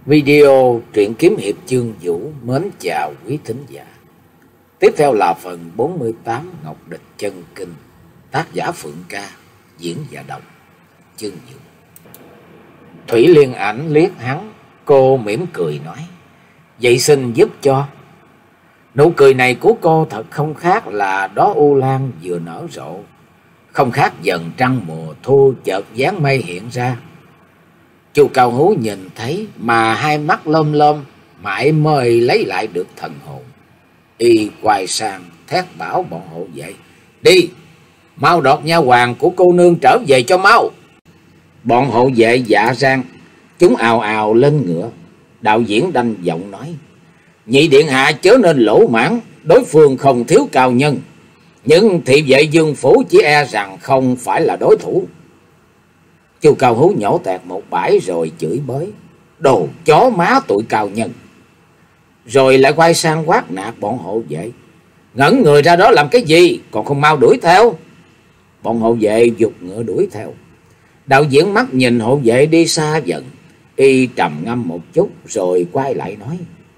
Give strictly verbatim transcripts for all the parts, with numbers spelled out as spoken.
Video truyện kiếm hiệp Chương Vũ mến chào quý thính giả. Tiếp theo là phần bốn mươi tám Ngọc Địch Chân Kinh, tác giả Phượng Ca, diễn và đọc Chương Vũ. Thủy Liên Ảnh liếc hắn, cô mỉm cười nói: "Vậy xin giúp cho." Nụ cười này của cô thật không khác là đó u lan vừa nở rộ, không khác dần trăng mùa thu chợt dáng mây hiện ra. Chu Cao Hú nhìn thấy mà hai mắt lom lom, mãi mới lấy lại được thần hồn. Y quay sang thét bảo bọn hộ vệ: "Đi, mau đọt nha hoàn của cô nương trở về cho mau." Bọn hộ vệ dạ rang, chúng ào ào lên ngựa. Đạo diễn đanh giọng nói: "Nhị điện hạ chớ nên lỗ mãn, đối phương không thiếu cao nhân, nhưng thị vệ Dương phủ chỉ e rằng không phải là đối thủ." Chu Cao Hú nhổ tẹt một bãi rồi chửi bới: "Đồ chó má tụi cao nhân!" Rồi lại quay sang quát nạt bọn hộ vệ: "Ngẩn người ra đó làm cái gì, còn không mau đuổi theo!" Bọn hộ vệ giục ngựa đuổi theo. Đạo diễn mắt nhìn hộ vệ đi xa dần, y trầm ngâm một chút rồi quay lại nói: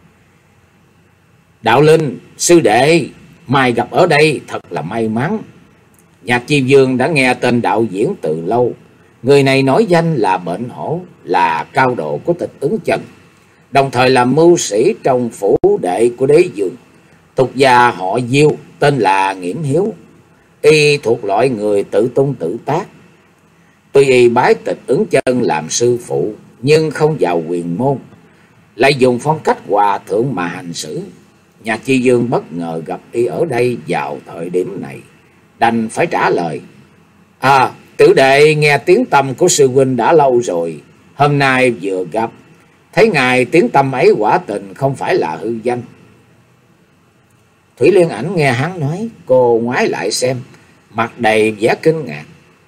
"Đạo Linh, sư đệ, mai gặp ở đây thật là may mắn." Nhạc Chi Dương đã nghe tên đạo diễn từ lâu. Người này nổi danh là Bệnh Hổ, là cao độ của Tịch Ứng Chân, đồng thời là mưu sĩ trong phủ đệ của đế dương. Tục gia họ Diêu, tên là Nghiễm Hiếu. Y thuộc loại người tự tung tự tác. Tuy y bái Tịch Ứng Chân làm sư phụ, nhưng không vào quyền môn, lại dùng phong cách hòa thượng mà hành xử. Nhạc Chi Dương bất ngờ gặp y ở đây vào thời điểm này, đành phải trả lời: "À, tiểu đệ nghe tiếng tăm của sư huynh đã lâu rồi, hôm nay vừa gặp, thấy ngài tiếng tăm ấy quả tình không phải là hư danh." Thủy Liên Ảnh nghe hắn nói, cô ngoái lại xem, mặt đầy vẻ kinh ngạc.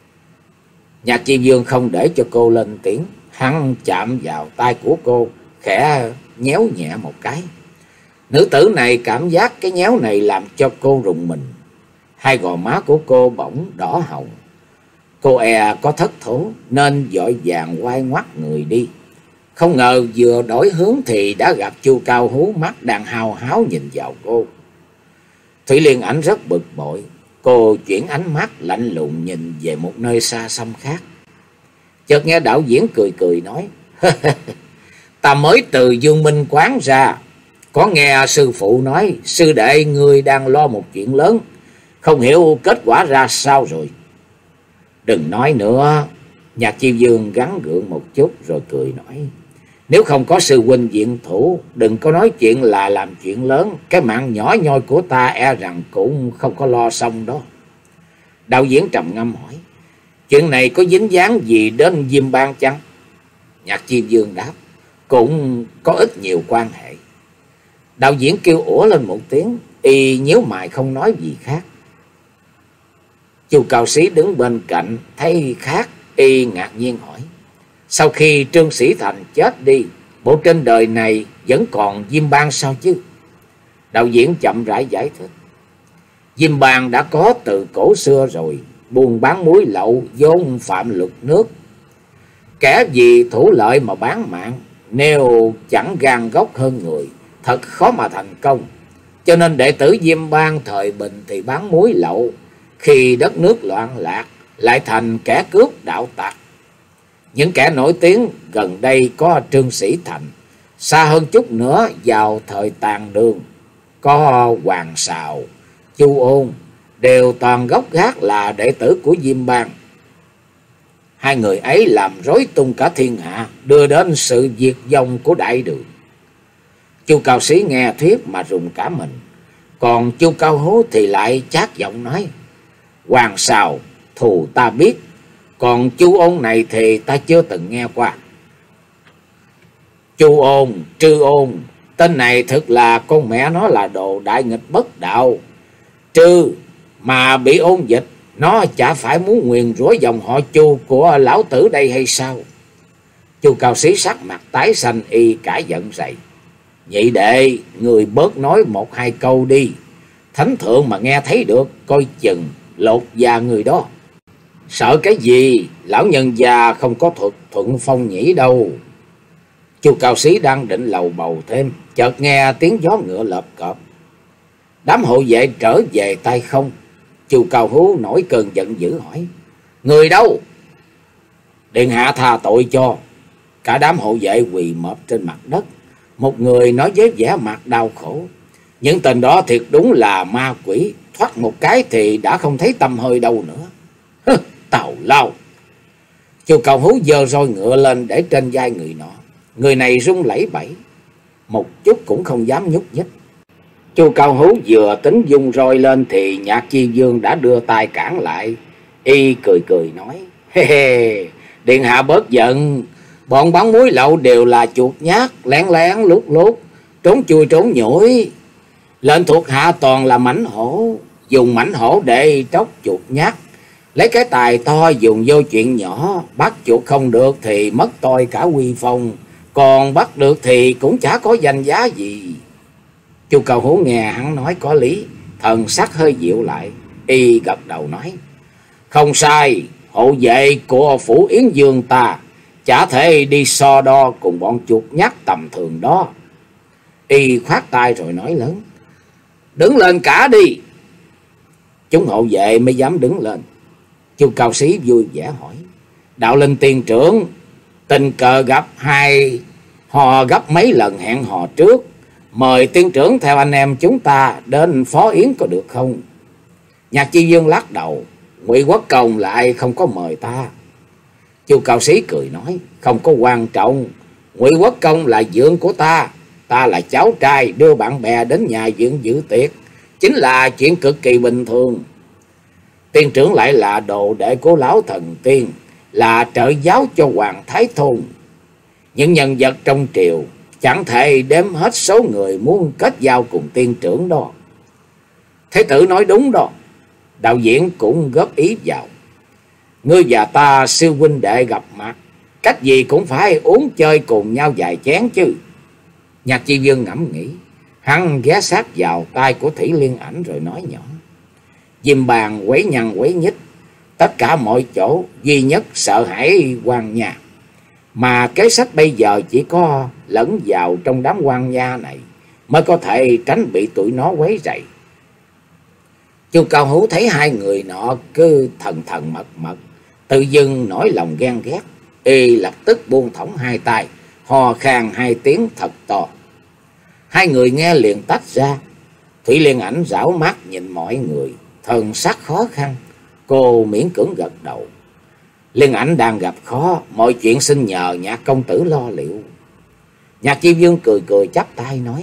Nhạc Chi Dương không để cho cô lên tiếng, hắn chạm vào tay của cô, khẽ nhéo nhẹ một cái. Nữ tử này cảm giác cái nhéo này làm cho cô rùng mình. Hai gò má của cô bỗng đỏ hồng. Cô e có thất thố nên vội vàng quay ngoắt người đi. Không ngờ vừa đổi hướng thì đã gặp Chu Cao Hú mắt đang hào háo nhìn vào cô. Thủy Liên Ảnh rất bực bội. Cô chuyển ánh mắt lạnh lùng nhìn về một nơi xa xăm khác. Chợt nghe đạo diễn cười cười nói: "Ta mới từ Dương Minh quán ra, có nghe sư phụ nói sư đệ ngươi đang lo một chuyện lớn, không hiểu kết quả ra sao rồi." "Đừng nói nữa." Nhạc Chi Dương gắng gượng một chút rồi cười nói: "Nếu không có sư huynh viện thủ, đừng có nói chuyện là làm chuyện lớn, cái mạng nhỏ nhoi của ta e rằng cũng không có lo xong đó." Đạo diễn trầm ngâm hỏi: "Chuyện này có dính dáng gì đến Diêm Bang chăng?" Nhạc Chi Dương đáp: "Cũng có ít nhiều quan hệ." Đạo diễn kêu ủa lên một tiếng, y nhíu mày không nói gì khác. Chu Cao Sĩ đứng bên cạnh thấy khác, y ngạc nhiên hỏi: "Sau khi Trương Sĩ Thành chết đi, bộ trên đời này vẫn còn Diêm Bang sao chứ?" Đạo diễn chậm rãi giải thích: "Diêm Bang đã có từ cổ xưa rồi, buôn bán muối lậu vốn phạm luật nước. Kẻ vì thủ lợi mà bán mạng, nếu chẳng gan gốc hơn người, thật khó mà thành công. Cho nên đệ tử Diêm Bang thời bình thì bán muối lậu, khi đất nước loạn lạc lại thành kẻ cướp đạo tặc. Những kẻ nổi tiếng gần đây có Trương Sĩ Thành, xa hơn chút nữa vào thời Tàn Đường có Hoàng Sào, Chu Ôn, đều toàn gốc gác là đệ tử của Diêm Bang. Hai người ấy làm rối tung cả thiên hạ, đưa đến sự diệt vong của đại đường." Chu Cao Sĩ nghe thuyết mà rùng cả mình, còn Chu Cao Hú thì lại chát giọng nói: "Hoàng Sào thù ta biết, còn Chu Ôn này thì ta chưa từng nghe qua." "Chu Ôn, Trư Ôn, tên này thực là con mẹ nó là đồ đại nghịch bất đạo. Trư mà bị ôn dịch, nó chả phải muốn nguyền rủa dòng họ Chu của lão tử đây hay sao?" Chu Cao Sĩ sắc mặt tái xanh, y cả giận dậy: "Nhị đệ, người bớt nói một hai câu đi. Thánh thượng mà nghe thấy được, coi chừng lột da người đó." "Sợ cái gì, lão nhân già không có thuật thuận phong nhĩ đâu." Chu Cao Sĩ đang định lầu bầu thêm, chợt nghe tiếng gió ngựa lợp cọp. Đám hộ vệ trở về tay không. Chu Cao Hú nổi cơn giận dữ hỏi: người đâu? Điện hạ tha tội cho. Cả đám hộ vệ quỳ mọp trên mặt đất. Một người nói với vẻ mặt đau khổ: những tên đó thiệt đúng là ma quỷ, thoát một cái thì đã không thấy tăm hơi đâu nữa. Hừ, tào lao. Chu Cao Hú giơ roi ngựa lên để trên vai người nọ. Người này run lẩy bẩy, một chút cũng không dám nhúc nhích. Chu Cao Hú vừa tính dung roi lên thì Nhạc Chi Dương đã đưa tay cản lại. Y cười cười nói: hê hê, điện hạ bớt giận. Bọn bán muối lậu đều là chuột nhát, lén lén lút lút, trốn chui trốn nhủi. Lệnh thuộc hạ toàn là mãnh hổ, dùng mãnh hổ để tróc chuột nhát. Lấy cái tài to dùng vô chuyện nhỏ, bắt chuột không được thì mất toi cả uy phong, còn bắt được thì cũng chả có danh giá gì. Chu Cao Hú nghe hắn nói có lý, thần sắc hơi dịu lại. Y gật đầu nói: không sai, hộ vệ của phủ Yến Dương ta chả thể đi so đo cùng bọn chuột nhát tầm thường đó. Y khoát tay rồi nói lớn: đứng lên cả đi. Chúng hộ vệ mới dám đứng lên. Chu Cao Sĩ vui vẻ hỏi: đạo linh tiên trưởng, tình cờ gặp hai hò gấp mấy lần hẹn hò trước, mời tiên trưởng theo anh em chúng ta đến phó yến có được không? Nhạc Chi Dương lắc đầu: Ngụy Quốc Công lại không có mời ta. Chu Cao Sĩ cười nói: không có quan trọng, Ngụy Quốc Công là dượng của ta, ta là cháu trai, đưa bạn bè đến nhà dượng dự tiệc chính là chuyện cực kỳ bình thường. Tiên trưởng lại là đồ đệ của lão thần tiên, là trợ giáo cho Hoàng Thái Thôn. Những nhân vật trong triều chẳng thể đếm hết số người muốn kết giao cùng tiên trưởng đó. Thế tử nói đúng đó. Đạo diễn cũng góp ý vào: ngươi và ta sư huynh đệ gặp mặt, cách gì cũng phải uống chơi cùng nhau vài chén chứ. Nhạc Chi Dương ngẫm nghĩ, hắn ghé sát vào tay của Thủy Liên Ảnh rồi nói nhỏ: diêm bàn quấy nhăn quấy nhích, tất cả mọi chỗ duy nhất sợ hãi quan nha. Mà kế sách bây giờ chỉ có lẫn vào trong đám quan nha này mới có thể tránh bị tụi nó quấy rầy. Chu Cao Hú thấy hai người nọ cứ thần thần mật mật, tự dưng nổi lòng ghen ghét. Y lập tức buông thõng hai tay, hò khan hai tiếng thật to. Hai người nghe liền tách ra. Thủy Liên Ảnh rảo mắt nhìn mọi người, thần sắc khó khăn. Cô miễn cưỡng gật đầu. Liên Ảnh đang gặp khó, mọi chuyện xin nhờ Nhạc công tử lo liệu. Nhạc Chi Dương cười cười chắp tay nói: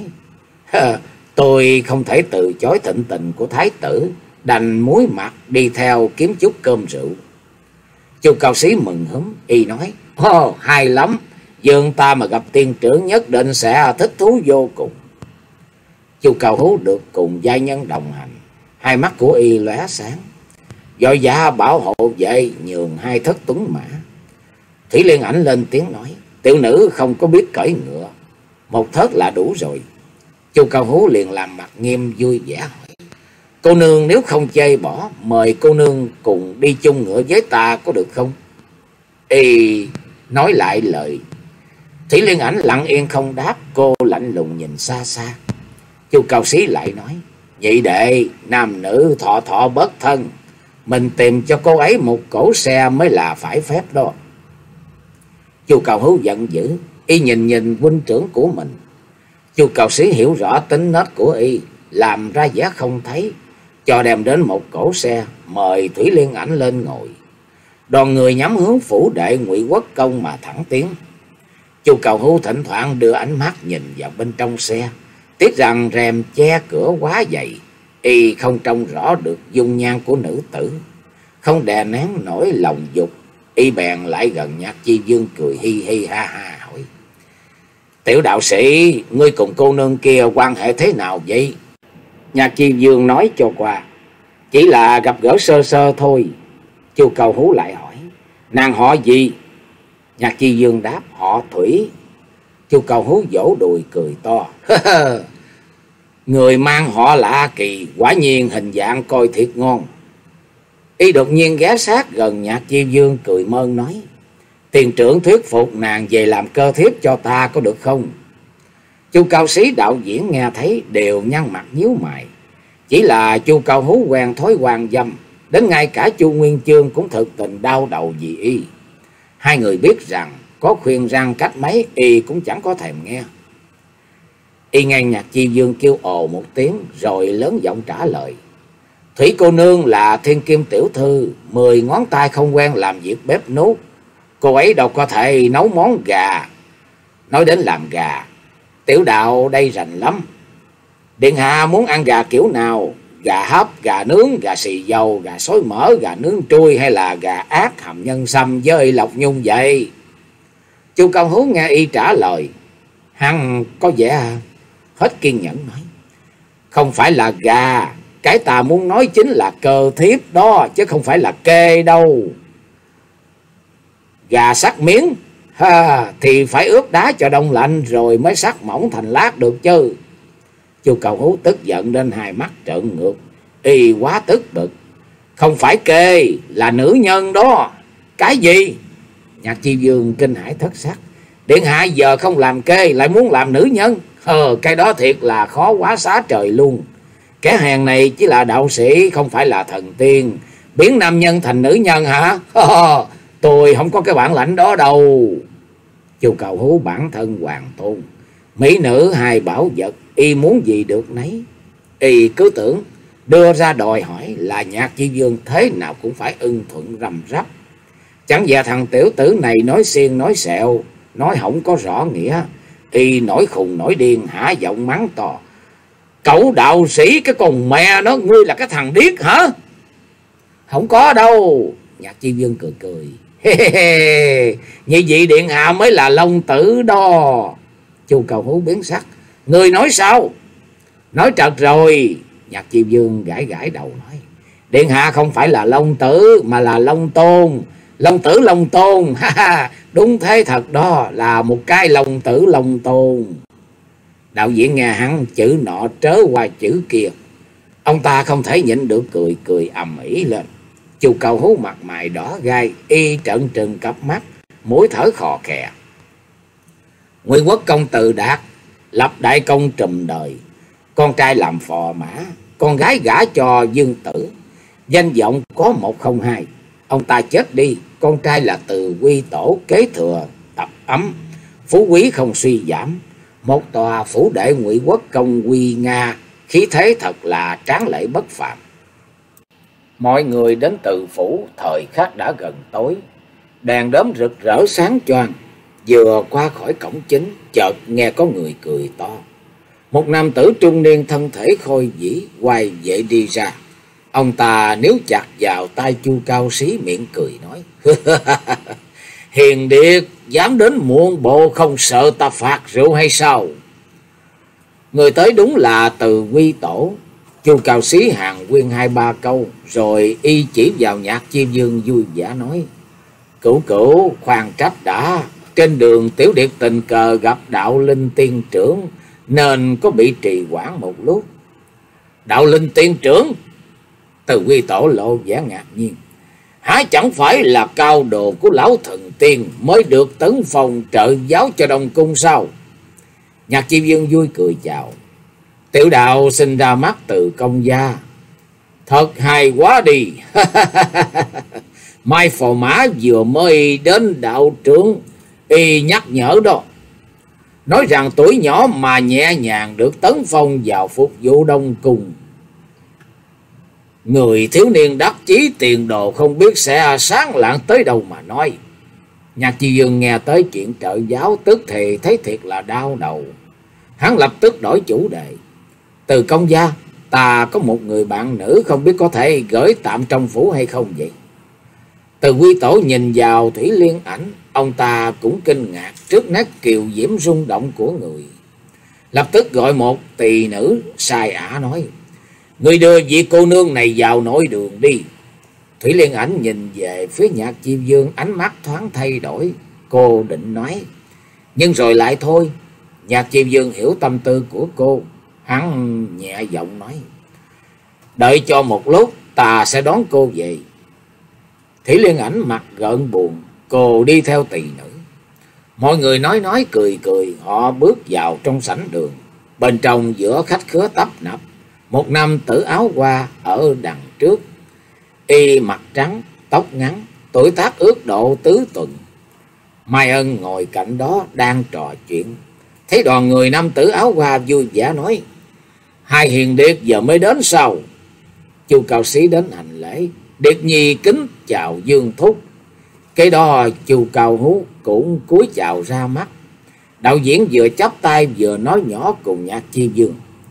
tôi không thể từ chối thịnh tình của thái tử, đành muối mặt đi theo kiếm chút cơm rượu. Chu Cao Sĩ mừng húm, y nói: ồ, oh, hay lắm, dương ta mà gặp tiên trưởng nhất định sẽ thích thú vô cùng. Chu Cao Hú được cùng giai nhân đồng hành, hai mắt của y lóe sáng, vội vã bảo hộ vệ nhường hai thất tuấn mã. Thủy Liên Ảnh lên tiếng nói: tiểu nữ không có biết cưỡi ngựa, một thớt là đủ rồi. Chu Cao Hú liền làm mặt nghiêm vui vẻ hỏi: cô nương nếu không chê bỏ, mời cô nương cùng đi chung ngựa với ta có được không? Y nói lại lời. Thủy Liên Ảnh lặng yên không đáp, cô lạnh lùng nhìn xa xa. Chu Cao Sĩ lại nói: nhị đệ, nam nữ thọ thọ bất thân, mình tìm cho cô ấy một cỗ xe mới là phải phép đó. Chu Cao Hú giận dữ, y nhìn nhìn huynh trưởng của mình. Chu Cao Sĩ hiểu rõ tính nết của y, làm ra vẻ không thấy, cho đem đến một cỗ xe, mời Thủy Liên Ảnh lên ngồi. Đoàn người nhắm hướng phủ đệ Ngụy Quốc Công mà thẳng tiến. Chu Cao Hú thỉnh thoảng đưa ánh mắt nhìn vào bên trong xe, tiếc rằng rèm che cửa quá dày, y không trông rõ được dung nhan của nữ tử, không đè nén nổi lòng dục. Y bèn lại gần Nhạc Chi Dương cười hi hi ha ha hỏi: tiểu đạo sĩ, ngươi cùng cô nương kia quan hệ thế nào vậy? Nhạc Chi Dương nói cho qua: chỉ là gặp gỡ sơ sơ thôi. Chu Cao Hú lại hỏi: nàng họ gì? Nhạc Chi Dương đáp: họ Thủy. Chu Cao Hú vỗ đùi cười to: người mang họ lạ kỳ, quả nhiên hình dạng coi thiệt ngon. Y đột nhiên ghé sát gần Nhạc Chi Dương cười mơn nói: Tiền trưởng thuyết phục nàng về làm cơ thiếp cho ta có được không? Chu Cao Xí đạo diễn nghe thấy đều nhăn mặt nhíu mày. Chỉ là Chu Cao Hú quen thói quan dâm, đến ngay cả Chu Nguyên Chương cũng thực tình đau đầu vì y. Hai người biết rằng có khuyên răng cách mấy y cũng chẳng có thèm nghe. Y nghe Nhạc Chi Dương kêu ồ một tiếng rồi lớn giọng trả lời. Thủy cô nương là thiên kim tiểu thư, mười ngón tay không quen làm việc bếp nút. Cô ấy đâu có thể nấu món gà. Nói đến làm gà, tiểu đạo đây rành lắm. Điện hạ muốn ăn gà kiểu nào? Gà hấp, gà nướng, gà xì dầu, gà xối mỡ, gà nướng trui hay là gà ác hầm nhân sâm với lộc nhung vậy? Chu Cao Hú nghe y trả lời, hắn có vẻ hết kiên nhẫn nói. Không phải là gà, cái ta muốn nói chính là cơ thiếp đó, chứ không phải là kê đâu. Gà sắc miếng, ha, thì phải ướp đá cho đông lạnh rồi mới sắc mỏng thành lát được chứ. Chu Cao Hú tức giận đến hai mắt trợn ngược, y quá tức bực. Không phải kê, là nữ nhân đó. Cái gì? Nhạc Chi Dương kinh hãi thất sắc. Điện hạ giờ không làm kê lại muốn làm nữ nhân? Ờ, cái đó thiệt là khó quá xá trời luôn. Kẻ hèn này chỉ là đạo sĩ, không phải là thần tiên. Biến nam nhân thành nữ nhân hả? Tôi không có cái bản lãnh đó đâu. Chu Cao Hú bản thân hoàng tôn, mỹ nữ hai bảo vật, y muốn gì được nấy. Y cứ tưởng đưa ra đòi hỏi là Nhạc Chi Dương thế nào cũng phải ưng thuận rầm rắp. Chẳng dè thằng tiểu tử này nói xiên nói sẹo, nói không có rõ nghĩa. Y nổi khùng nổi điên, hả giọng mắng to. Cậu đạo sĩ cái con mẹ nó, ngươi là cái thằng điếc hả? Không có đâu. Nhạc Chi Dương cười cười. Như vậy điện hạ mới là long tử đó. Chu Cao Hú biến sắc. Ngươi nói sao? Nói trật rồi. Nhạc Chi Dương gãi gãi đầu nói. Điện hạ không phải là long tử mà là long tôn. Long tử long tôn. Đúng thế thật đó, là một cái long tử long tôn. Đạo diễn nghe hắn chữ nọ trớ qua chữ kia, ông ta không thể nhịn được cười cười ầm ĩ lên. Chu Cao Hú mặt mày đỏ gai, y trợn trừng cặp mắt, mũi thở khò khè. Nguyên Quốc công Từ Đạt lập đại công trùm đời, con trai làm phò mã, con gái gả cho Dương Tử, danh vọng có một không hai. Ông ta chết đi, con trai là Từ Quy Tổ kế thừa tập ấm, phú quý không suy giảm. Một tòa phủ đệ Ngụy Quốc công quy nga, khí thế thật là tráng lệ bất phàm. Mọi người đến Từ phủ, thời khắc đã gần tối, đèn đóm rực rỡ sáng choang. Vừa qua khỏi cổng chính, chợt nghe có người cười to. Một nam tử trung niên thân thể khôi vĩ quay vệ đi ra. Ông ta níu chặt vào tay Chu Cao Xí, miệng cười nói. Hiền điệt, dám đến muộn bộ không sợ ta phạt rượu hay sao? Người tới đúng là Từ Quy Tổ. Chu Cao Xí hàng quyên hai ba câu, rồi y chỉ vào Nhạc Chi Dương vui vẻ nói. Cửu cửu, khoan trách đã. Trên đường tiểu điệp tình cờ gặp đạo linh tiên trưởng, nên có bị trì hoãn một lúc. Đạo linh tiên trưởng? Từ Quy Tổ lộ vẻ ngạc nhiên. Hả, chẳng phải là cao đồ của lão thần tiên mới được tấn phong trợ giáo cho Đông Cung sao? Nhạc Chi Dương vui cười chào. Tiểu đạo sinh ra mắt từ công gia. Thật hay quá đi. Mai phò mã vừa mới đến đạo trưởng, y nhắc nhở đó. Nói rằng tuổi nhỏ mà nhẹ nhàng được tấn phong vào phục vụ Đông Cung. Người thiếu niên đắc chí tiền đồ không biết sẽ sáng lạng tới đâu mà nói. Nhạc Chi Dương nghe tới chuyện trợ giáo tức thì thấy thiệt là đau đầu. Hắn lập tức đổi chủ đề. Từ công gia, ta có một người bạn nữ, không biết có thể gửi tạm trong phủ hay không vậy? Từ Quy Tổ nhìn vào Thủy Liên Ảnh, ông ta cũng kinh ngạc trước nét kiều diễm rung động của người. Lập tức gọi một tỳ nữ sai ả nói. Người đưa vị cô nương này vào nội đường đi. Thủy Liên Ảnh nhìn về phía Nhạc Chi Dương, ánh mắt thoáng thay đổi. Cô định nói, nhưng rồi lại thôi. Nhạc Chi Dương hiểu tâm tư của cô, hắn nhẹ giọng nói. Đợi cho một lúc, ta sẽ đón cô về. Thủy Liên Ảnh mặt gợn buồn, cô đi theo tỳ nữ. Mọi người nói nói cười cười, họ bước vào trong sảnh đường. Bên trong giữa khách khứa tấp nập, một nam tử áo hoa ở đằng trước. Y mặt trắng, tóc ngắn, tuổi tác ước độ tứ tuần. Mai Ân ngồi cạnh đó đang trò chuyện. Thấy đoàn người nam tử áo hoa vui vẻ nói: Hai hiền điệt giờ mới đến sao? Chu Cao Sĩ đến hành lễ. Điệt nhi kính chào Dương thúc. Cái đó Chu Cao Hú cũng cúi chào ra mắt. Đạo diễn vừa chắp tay vừa nói nhỏ cùng Nhạc Chi Dương: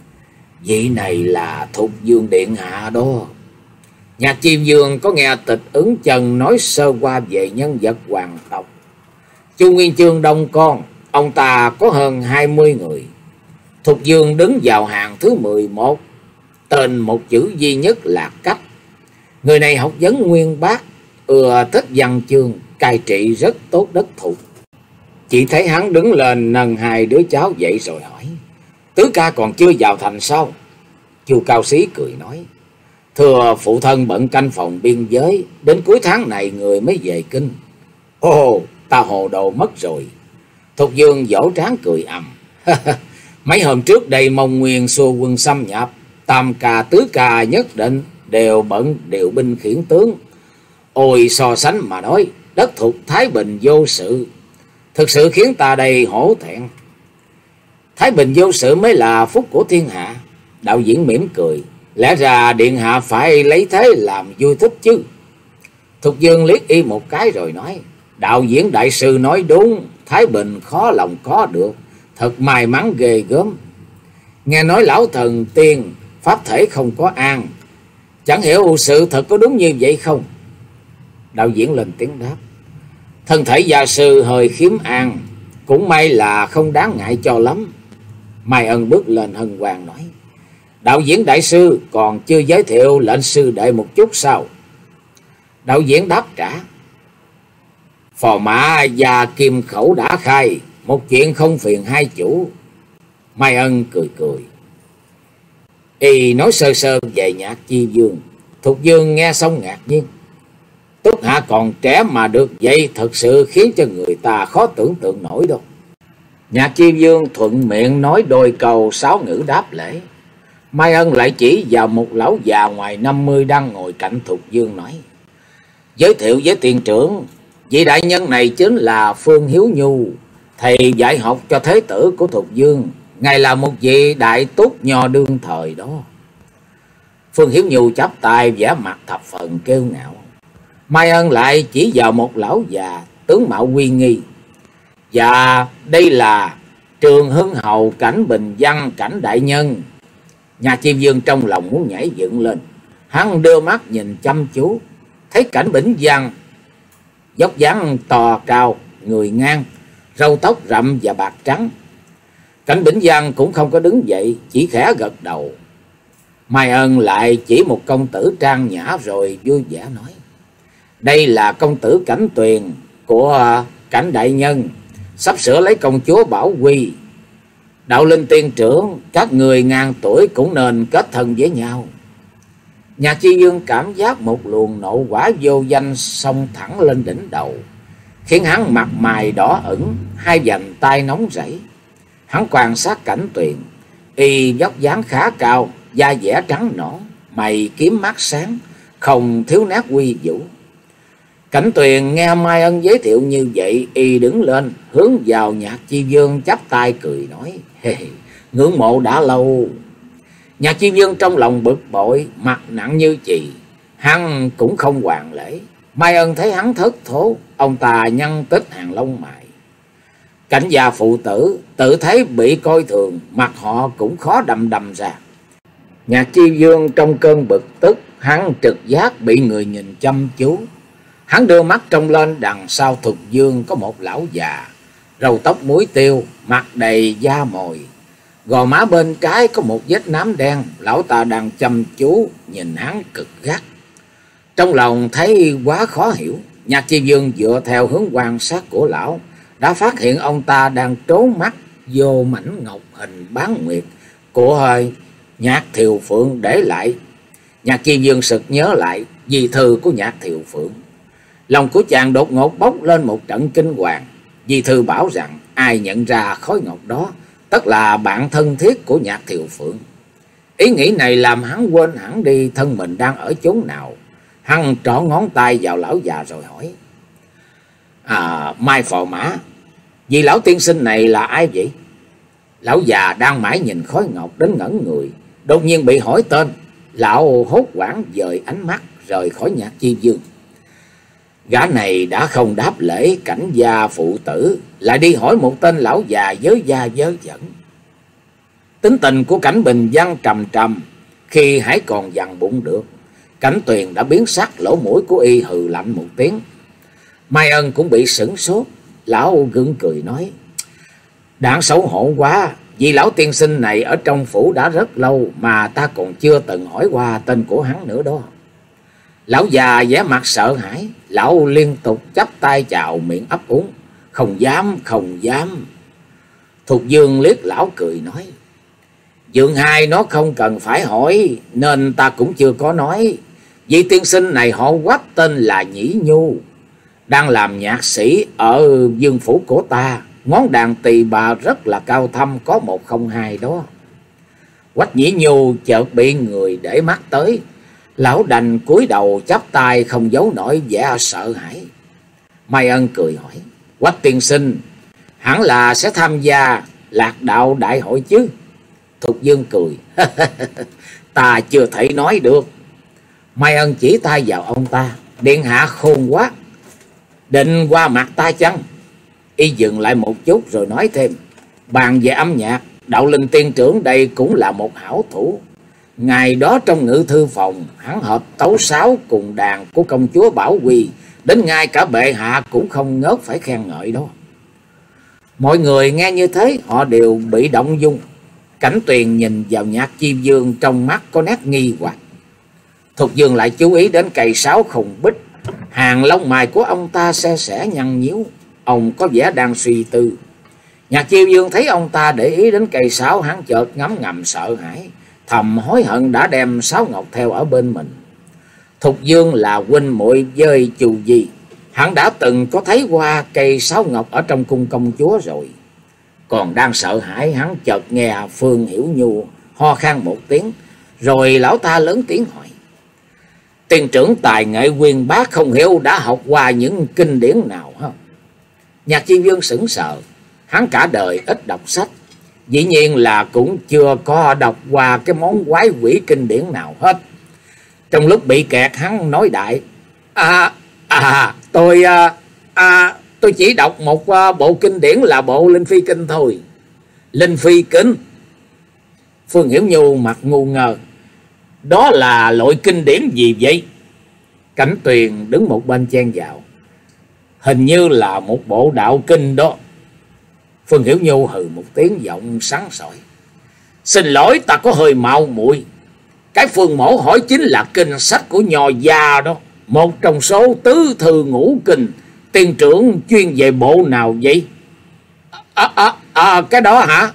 Vị này là Thục Dương điện hạ đó. Nhạc Chi Dương có nghe Tịch Ứng Chân nói sơ qua về nhân vật hoàng tộc. Chu Nguyên Chương đông con, ông ta có hơn hai mươi người. Thục Dương đứng vào hàng thứ mười một, tên một chữ duy nhất là Cách. Người này học vấn nguyên bác, ưa thích văn chương, cai trị rất tốt đất Thục. Chỉ thấy hắn đứng lên nâng hai đứa cháu dậy rồi hỏi: Tứ ca còn chưa vào thành sao? Chu Cao Sĩ cười nói: Thưa phụ thân bận canh phòng biên giới, đến cuối tháng này người mới về kinh. Ồ, ta hồ đồ mất rồi. Thục Dương vỗ trán cười ầm. Mấy hôm trước đây Mông Nguyên xua quân xâm nhập, tam ca tứ ca nhất định đều bận điều binh khiển tướng. Ôi so sánh mà nói, đất Thục thái bình vô sự, thực sự khiến ta đây hổ thẹn. Thái bình vô sự mới là phúc của thiên hạ. Đạo diễn mỉm cười: Lẽ ra điện hạ phải lấy thế làm vui thích chứ. Thục Dương liếc y một cái rồi nói: Đạo diễn đại sư nói đúng, thái bình khó lòng có được, thật may mắn ghê gớm. Nghe nói lão thần tiên pháp thể không có an, chẳng hiểu sự thật có đúng như vậy không? Đạo diễn lên tiếng đáp: Thân thể gia sư hơi khiếm an, cũng may là không đáng ngại cho lắm. Mai Ân bước lên hân hoan nói: Đạo diễn đại sư còn chưa giới thiệu lệnh sư đệ một chút sao? Đạo diễn đáp trả: Phò mã và kim khẩu đã khai, một chuyện không phiền hai chủ. Mai Ân cười cười. Y nói sơ sơ về Nhạc Chi Dương. Thục Dương nghe xong ngạc nhiên. Túc hạ còn trẻ mà được vậy thật sự khiến cho người ta khó tưởng tượng nổi đâu. Nhạc Chi Dương thuận miệng nói đôi câu sáu ngữ đáp lễ. Mai Ân lại chỉ vào một lão già ngoài năm mươi đang ngồi cạnh Thục Dương nói: Giới thiệu với tiền trưởng, vị đại nhân này chính là Phương Hiếu Nhu, thầy dạy học cho thế tử của Thục Dương. Ngài là một vị đại túc nho đương thời đó. Phương Hiếu Nhu chắp tay vẻ mặt thập phần kiêu ngạo. Mai Ân lại chỉ vào một lão già tướng mạo uy nghi: Dạ, đây là Trường Hưng Hầu Cảnh Bình Văn Cảnh đại nhân. Nhà Chi Dương trong lòng muốn nhảy dựng lên. Hắn đưa mắt nhìn chăm chú, thấy Cảnh Bình Văn dốc dáng to cao, người ngang, râu tóc rậm và bạc trắng. Cảnh Bình Văn cũng không có đứng dậy, chỉ khẽ gật đầu. Mai Ân lại chỉ một công tử trang nhã rồi vui vẻ nói: Đây là công tử Cảnh Tuyền của Cảnh đại nhân, sắp sửa lấy công chúa Bảo Quy. Đạo linh tiên trưởng, các người ngang tuổi cũng nên kết thân với nhau. Nhạc Chi Dương cảm giác một luồng nộ quả vô danh xông thẳng lên đỉnh đầu, khiến hắn mặt mày đỏ ửng, hai vành tay nóng rẫy. Hắn quan sát Cảnh Tuyền, y vóc dáng khá cao, da dẻ trắng nõn, mày kiếm mắt sáng, không thiếu nét uy vũ. Cảnh Tuyền nghe Mai Ân giới thiệu như vậy, y đứng lên hướng vào Nhạc Chi Dương chắp tay cười nói: Hey, ngưỡng mộ đã lâu. Nhạc Chi Dương trong lòng bực bội, mặt nặng như chì, hắn cũng không hoàn lễ. Mai Ân thấy hắn thất thố, ông ta nhăn tích hàng lông mày. Cảnh gia phụ tử tự thấy bị coi thường, mặt họ cũng khó đầm đầm ra. Nhạc Chi Dương trong cơn bực tức, hắn trực giác bị người nhìn chăm chú. Hắn đưa mắt trông lên đằng sau Thục Dương có một lão già, râu tóc muối tiêu, mặt đầy da mồi. Gò má bên trái có một vết nám đen, lão ta đang chăm chú nhìn hắn cực gắt. Trong lòng thấy quá khó hiểu, Nhạc Chi Dương dựa theo hướng quan sát của lão, đã phát hiện ông ta đang trố mắt vô mảnh ngọc hình bán nguyệt của Nhạc Thiều Phượng để lại. Nhạc Chi Dương sực nhớ lại di thư của Nhạc Thiều Phượng. Lòng của chàng đột ngột bốc lên một trận kinh hoàng. Di thư bảo rằng ai nhận ra khối ngọc đó tất là bạn thân thiết của Nhạc Thiều Phượng. Ý nghĩ này làm hắn quên hẳn đi thân mình đang ở chốn nào. Hắn trỏ ngón tay vào lão già rồi hỏi: À, Mai Phò Mã, vị lão tiên sinh này là ai vậy? Lão già đang mãi nhìn khối ngọc đến ngẩn người, đột nhiên bị hỏi tên. Lão hốt hoảng dời ánh mắt rời khỏi Nhạc Chi Vương. Gã này đã không đáp lễ cảnh gia phụ tử, lại đi hỏi một tên lão già dớ da dớ dẫn. Tính tình của Cảnh Bình Văn trầm trầm, khi hãy còn dằn bụng được. Cảnh Tuyền đã biến sắc, lỗ mũi của y hừ lạnh một tiếng. Mai Ân cũng bị sửng sốt. Lão gượng cười nói: Đáng xấu hổ quá, vì lão tiên sinh này ở trong phủ đã rất lâu mà ta còn chưa từng hỏi qua tên của hắn nữa đó. Lão già vẻ mặt sợ hãi, lão liên tục chắp tay chào miệng ấp úng: Không dám, không dám. Thục Dương liếc lão cười nói: Dương hai nó không cần phải hỏi, nên ta cũng chưa có nói. Vị tiên sinh này họ Quách, tên là Nhĩ Nhu, đang làm nhạc sĩ ở Dương phủ của ta. Ngón đàn tỳ bà rất là cao thâm, có một không hai đó. Quách Nhĩ Nhu chợt bị người để mắt tới, lão đành cúi đầu chắp tay không giấu nổi vẻ sợ hãi. Mai Ân cười hỏi: Quách tiên sinh hẳn là sẽ tham gia Lạc Đạo đại hội chứ? Thục Dương cười: Ta chưa thể nói được. Mai Ân chỉ tay vào ông ta: Điện hạ khôn quá, định qua mặt ta chăng? Y dừng lại một chút rồi nói thêm: Bàn về âm nhạc, Đạo Linh tiên trưởng đây cũng là một hảo thủ. Ngày đó trong ngự thư phòng, hắn hợp tấu sáo cùng đàn của công chúa Bảo Quy, đến ngay cả bệ hạ cũng không ngớt phải khen ngợi đó. Mọi người nghe như thế, họ đều bị động dung. Cảnh Tuyền nhìn vào Nhạc Chi Vương, trong mắt có nét nghi hoặc. Thục Dương lại chú ý đến cây sáo khùng bích, hàng lông mày của ông ta se sẻ nhăn nhíu. Ông có vẻ đang suy tư. Nhạc Chi Vương thấy ông ta để ý đến cây sáo, hắn chợt ngấm ngầm sợ hãi, thầm hối hận đã đem sáo ngọc theo ở bên mình. Thục Dương là huynh muội với Chu Di, hắn đã từng có thấy qua cây sáo ngọc ở trong cung công chúa rồi. Còn đang sợ hãi, hắn chợt nghe Phương Hiểu Nhu ho khan một tiếng, rồi lão ta lớn tiếng hỏi: Tiên trưởng tài nghệ uyên bác, không hiểu đã học qua những kinh điển nào hả? Nhạc Chi Vương sững sờ, hắn cả đời ít đọc sách, dĩ nhiên là cũng chưa có đọc qua cái món quái quỷ kinh điển nào hết. Trong lúc bị kẹt, hắn nói đại: À, à, tôi, à, à, tôi chỉ đọc một uh, bộ kinh điển là bộ Linh Phi Kinh thôi. Linh Phi Kinh? Phương Hiểu Nhu mặt ngu ngơ: Đó là loại kinh điển gì vậy? Cảnh Tuyền đứng một bên chen vào: Hình như là một bộ đạo kinh đó. Phương Hiểu Nhu hừ một tiếng giọng sáng sỏi: Xin lỗi, ta có hơi mạo muội. Cái Phương mẫu hỏi chính là kinh sách của Nho gia đó, một trong số tứ thư ngũ kinh. Tiên trưởng chuyên về bộ nào vậy? À, à, à, cái đó hả?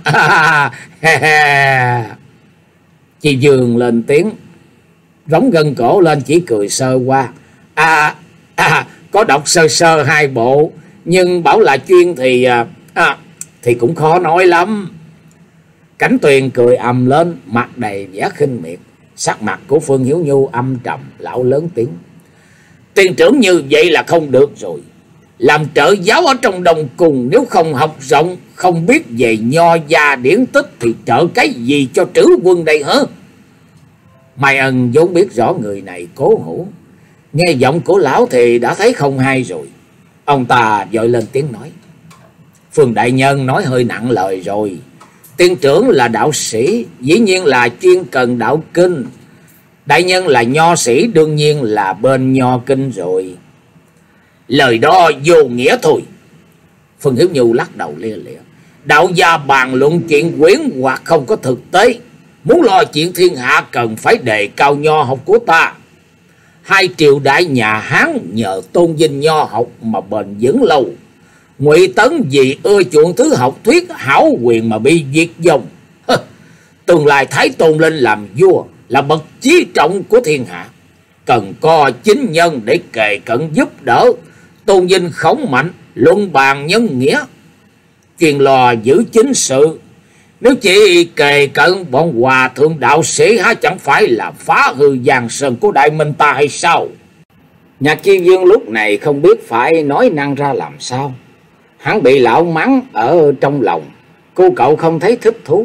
Chi Vương lên tiếng, rống gân cổ lên, chỉ cười sơ qua: À, à, có đọc sơ sơ hai bộ, nhưng bảo là chuyên thì à, thì cũng khó nói lắm. Cảnh Tuyền cười ầm lên, mặt đầy vẻ khinh miệt. Sắc mặt của Phương Hiểu Nhu âm trầm, lão lớn tiếng: Tiên trưởng như vậy là không được rồi. Làm trợ giáo ở trong đồng cùng, nếu không học rộng, không biết về nho gia điển tích, thì trợ cái gì cho trữ quân đây hả? Mai Ân vốn biết rõ người này cố hữu, nghe giọng của lão thì đã thấy không hay rồi. Ông ta vội lên tiếng nói: Phương đại nhân nói hơi nặng lời rồi. Tiên trưởng là đạo sĩ, dĩ nhiên là chuyên cần đạo kinh. Đại nhân là nho sĩ, đương nhiên là bên nho kinh rồi. Lời đó vô nghĩa thôi. Phương Hiểu Nhu lắc đầu lia lịa: Đạo gia bàn luận chuyện quyến hoặc không có thực tế. Muốn lo chuyện thiên hạ cần phải đề cao nho học của ta. Hai triều đại nhà Hán nhờ tôn vinh nho học mà bền vững lâu. Ngụy Tấn vì ưa chuộng thứ học thuyết hảo quyền mà bị diệt vong. Tương lai Thái Tôn lên làm vua là bậc chí trọng của thiên hạ. cần có chính nhân để kề cận giúp đỡ, tôn vinh khổng mạnh, luận bàn nhân nghĩa, chuyên lo giữ chính sự. Nếu chỉ kề cận bọn hòa thượng đạo sĩ há chẳng phải là phá hư giang sơn của Đại Minh ta hay sao? Nhạc Chi Vương lúc này không biết phải nói năng ra làm sao. Hắn bị lão mắng ở trong lòng, cô cậu không thấy thích thú.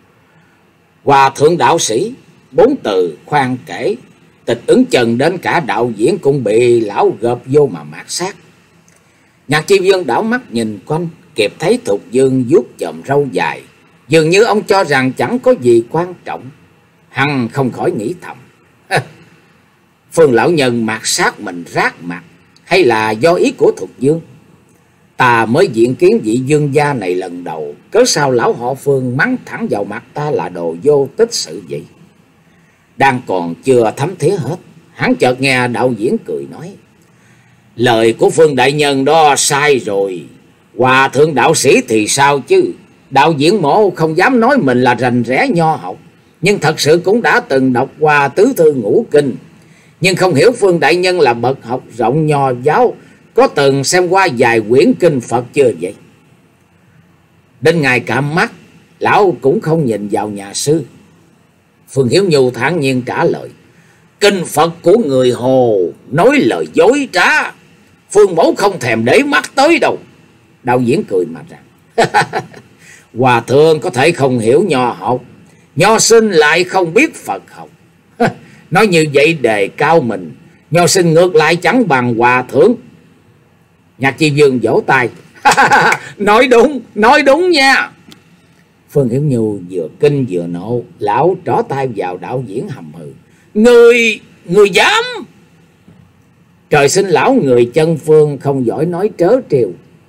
Hòa thượng đạo sĩ, bốn từ khoan kể, Tịch Ứng Trần đến cả đạo diễn cũng bị lão gợp vô mà mạt sát. Nhạc Chi Vương đảo mắt nhìn quanh, kịp thấy Thục Dương vuốt chòm râu dài, dường như ông cho rằng chẳng có gì quan trọng. Hắn không khỏi nghĩ thầm, Phương lão nhân mạt sát mình rát mặt, hay là do ý của Thục Dương? Ta mới diện kiến vị dương gia này lần đầu, cớ sao lão họ Phương mắng thẳng vào mặt ta là đồ vô tích sự vậy? Đang còn chưa thấm thía hết, hắn chợt nghe đạo diễn cười nói, lời của Phương đại nhân đó sai rồi. Hòa thượng đạo sĩ thì sao chứ? Đạo diễn Mộ không dám nói mình là rành rẽ nho học, nhưng thật sự cũng đã từng đọc qua tứ thư ngũ kinh. Nhưng không hiểu Phương đại nhân là bậc học rộng nho giáo, có từng xem qua vài quyển kinh Phật chưa vậy? Đến ngày cạm mắt, lão cũng không nhìn vào nhà sư. Phương Hiếu Nhu thản nhiên trả lời, kinh Phật của người Hồ nói lời dối trá, Phương mẫu không thèm để mắt tới đâu. Đạo diễn cười mà rằng, hòa thượng có thể không hiểu nho học, nho sinh lại không biết Phật học. Nói như vậy đề cao mình, nho sinh ngược lại chẳng bằng hòa thượng. Nhạc Chi Vương vỗ tay, nói đúng, nói đúng nha. Phương Hiếu Nhu vừa kinh vừa nộ, lão trỏ tay vào đạo diễn hầm hừ, Người, người dám? Trời sinh lão người chân phương không giỏi nói trớ trêu.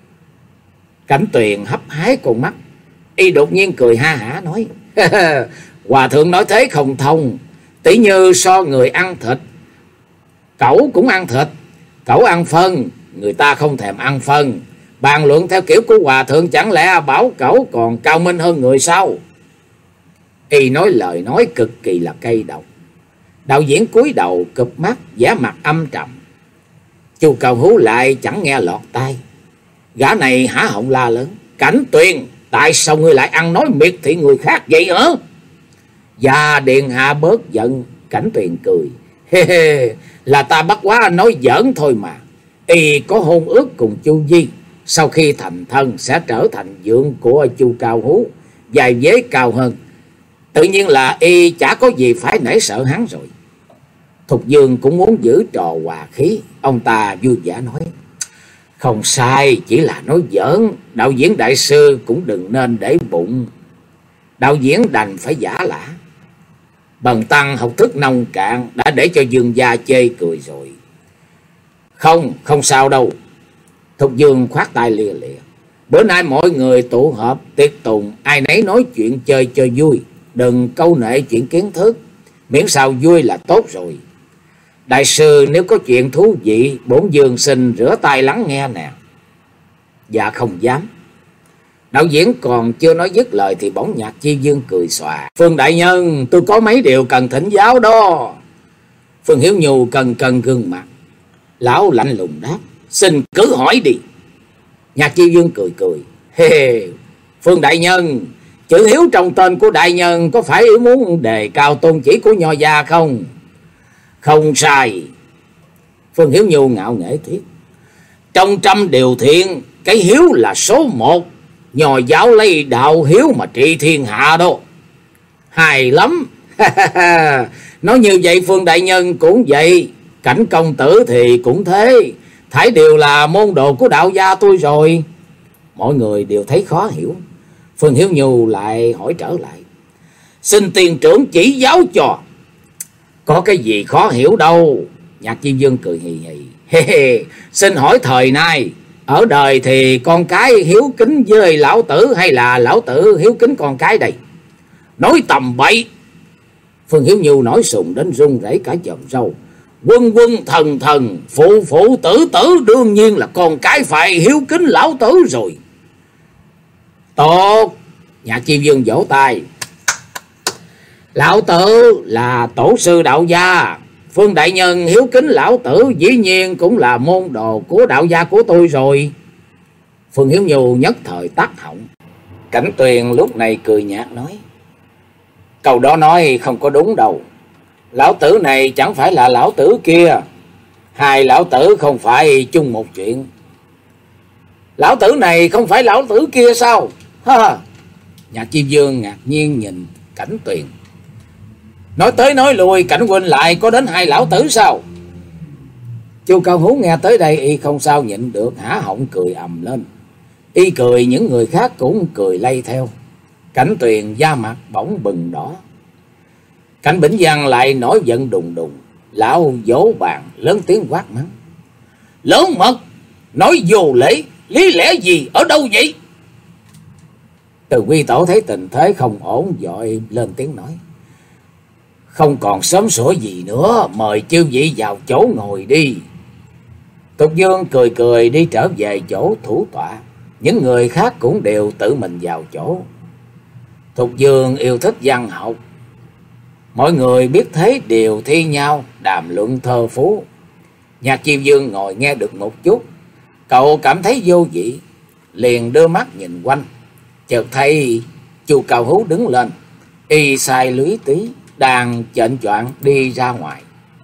Cảnh Tuyền hấp hái con mắt, y đột nhiên cười ha hả nói, hòa thượng nói thế không thông. Tỷ như so người ăn thịt, cẩu cũng ăn thịt, cẩu ăn phân, người ta không thèm ăn phân. Bàn luận theo kiểu của hòa thượng chẳng lẽ bảo cẩu còn cao minh hơn người sao? Y nói lời nói cực kỳ là cay độc. Đạo diễn cúi đầu cụp mắt, vẻ mặt âm trầm. Chu Cao Hú lại chẳng nghe lọt tai. Gã này há họng la lớn, Cảnh Tuyền, tại sao ngươi lại ăn nói miệt thị người khác vậy hả? Và Điền Hạ bớt giận. Cảnh Tuyền cười, hê hê, là ta bắt quá nói giỡn thôi mà. Y có hôn ước cùng Chu Di, sau khi thành thân sẽ trở thành vượng của Chu Cao Hú, vài vế cao hơn. Tự nhiên là y chả có gì phải nể sợ hắn rồi. Thục Dương cũng muốn giữ trò hòa khí, ông ta vui vẻ nói, không sai, chỉ là nói giỡn, đạo diễn đại sư cũng đừng nên để bụng. Đạo diễn đành phải giả lả. Bần tăng học thức nông cạn, đã để cho Dương gia chê cười rồi. Không, không sao đâu. Thục Dương khoát tay lìa lìa, bữa nay mọi người tụ họp tiệc tùng, ai nấy nói chuyện chơi cho vui, đừng câu nệ chuyện kiến thức, miễn sao vui là tốt rồi. Đại sư nếu có chuyện thú vị, bổn Dương xin rửa tay lắng nghe nè. Dạ không dám. Đạo diễn còn chưa nói dứt lời thì bỗng Nhạc Chi Vương cười xòa, Phương đại nhân, tôi có mấy điều cần thỉnh giáo đó. Phương Hiếu Nhu cần cần gương mặt, lão lạnh lùng đáp, xin cứ hỏi đi. Nhạc Chi Vương cười cười, hê hê, Phương đại nhân, chữ hiếu trong tên của đại nhân có phải ý muốn đề cao tôn chỉ của nho gia không? Không sai. Phương Hiếu Nhu ngạo nghễ thuyết, trong trăm điều thiện, cái hiếu là số một. Nho giáo lấy đạo hiếu mà trị thiên hạ đó. Hay lắm. Nói như vậy Phương đại nhân cũng vậy, Cảnh công tử thì cũng thế, thảy đều là môn đồ của đạo gia tôi rồi. Mọi người đều thấy khó hiểu. Phương Hiếu Nhu lại hỏi trở lại, xin tiền trưởng chỉ giáo cho. Có cái gì khó hiểu đâu. Nhạc Chi Vương cười hì hì, he he, xin hỏi thời nay ở đời thì con cái hiếu kính với lão tử hay là lão tử hiếu kính con cái đây? Nói tầm bậy. Phương Hiếu Nhu nói sùng đến run rẩy cả chòm râu, quân quân thần thần, phụ phụ tử tử, đương nhiên là con cái phải hiếu kính lão tử rồi. Tốt. Nhạc Chi Vương vỗ tay, lão tử là tổ sư đạo gia, Phương đại nhân hiếu kính lão tử dĩ nhiên cũng là môn đồ của đạo gia của tôi rồi. Phương Hiếu Nhu nhất thời tắt họng. Cảnh Tuyền lúc này cười nhạt nói: câu đó nói không có đúng đâu. Lão tử này chẳng phải là lão tử kia. Hai lão tử không phải chung một chuyện. Lão tử này không phải lão tử kia sao? Ha! Nhạc Chi Dương ngạc nhiên nhìn Cảnh Tuyền. Nói tới nói lui, Cảnh huynh lại có đến hai lão tử sao? Chu Cao Hú nghe tới đây y không sao nhịn được, há họng cười ầm lên. Y cười, những người khác cũng cười lây theo. Cảnh Tuyền da mặt bỗng bừng đỏ. Cảnh Bỉnh Văn lại nổi giận đùng đùng. Lão vỗ bàn lớn tiếng quát mắng: lớn mật, nói vô lễ, lý lẽ gì ở đâu vậy? Từ Quy Tổ thấy tình thế không ổn, vội lên tiếng nói: không còn sớm sủa gì nữa, mời chư vị vào chỗ ngồi đi. Tục Dương cười cười đi trở về chỗ thủ tọa. Những người khác cũng đều tự mình vào chỗ. Tục Dương yêu thích văn học. Mọi người biết thế đều thi nhau đàm luận thơ phú. Nhạc Chi Dương ngồi nghe được một chút, cậu cảm thấy vô vị, liền đưa mắt nhìn quanh. Chợt thấy Chu Cao Hú đứng lên, y sai lưới tí đang chệnh choạng đi ra ngoài.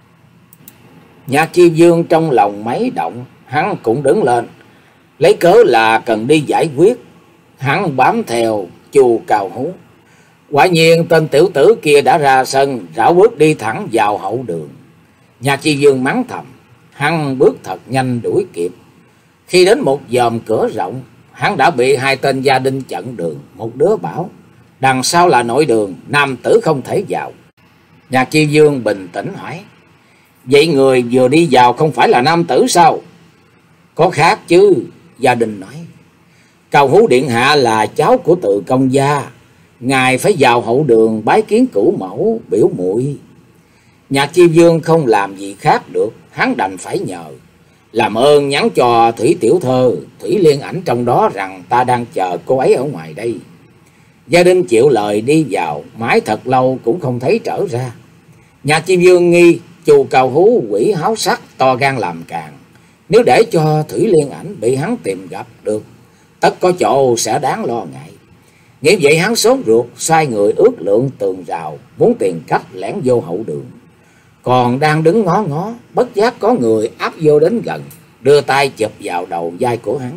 Nhạc Chi Dương trong lòng mấy động, hắn cũng đứng lên, lấy cớ là cần đi giải quyết. Hắn bám theo Chu Cao Hú. Quả nhiên tên tiểu tử kia đã ra sân, rảo bước đi thẳng vào hậu đường. Nhạc Chi Dương mắng thầm, hắn bước thật nhanh đuổi kịp. Khi đến một dòm cửa rộng, hắn đã bị hai tên gia đình chặn đường. Một đứa bảo đằng sau là nội đường, nam tử không thể vào. Nhạc Chi Dương bình tĩnh hỏi: vậy người vừa đi vào không phải là nam tử sao? Có khác chứ, gia đình nói. Cao Hú điện hạ là cháu của Từ công gia, ngài phải vào hậu đường bái kiến cửu mẫu biểu muội. Nhạc Chi Dương không làm gì khác được, hắn đành phải nhờ. Làm ơn nhắn cho Thủy tiểu thơ, Thủy Liên Ảnh trong đó rằng ta đang chờ cô ấy ở ngoài đây. Gia đình chịu lời đi vào, mãi thật lâu cũng không thấy trở ra. Nhạc Chi Dương nghi Chu Cao Hú quỷ háo sắc, to gan làm càng. Nếu để cho Thủy Liên Ảnh bị hắn tìm gặp được, tất có chỗ sẽ đáng lo ngại. Nghĩ vậy hắn sốt ruột, sai người ước lượng tường rào, muốn tìm cách lẻn vô hậu đường. Còn đang đứng ngó ngó, bất giác có người áp vô đến gần, đưa tay chụp vào đầu vai của hắn.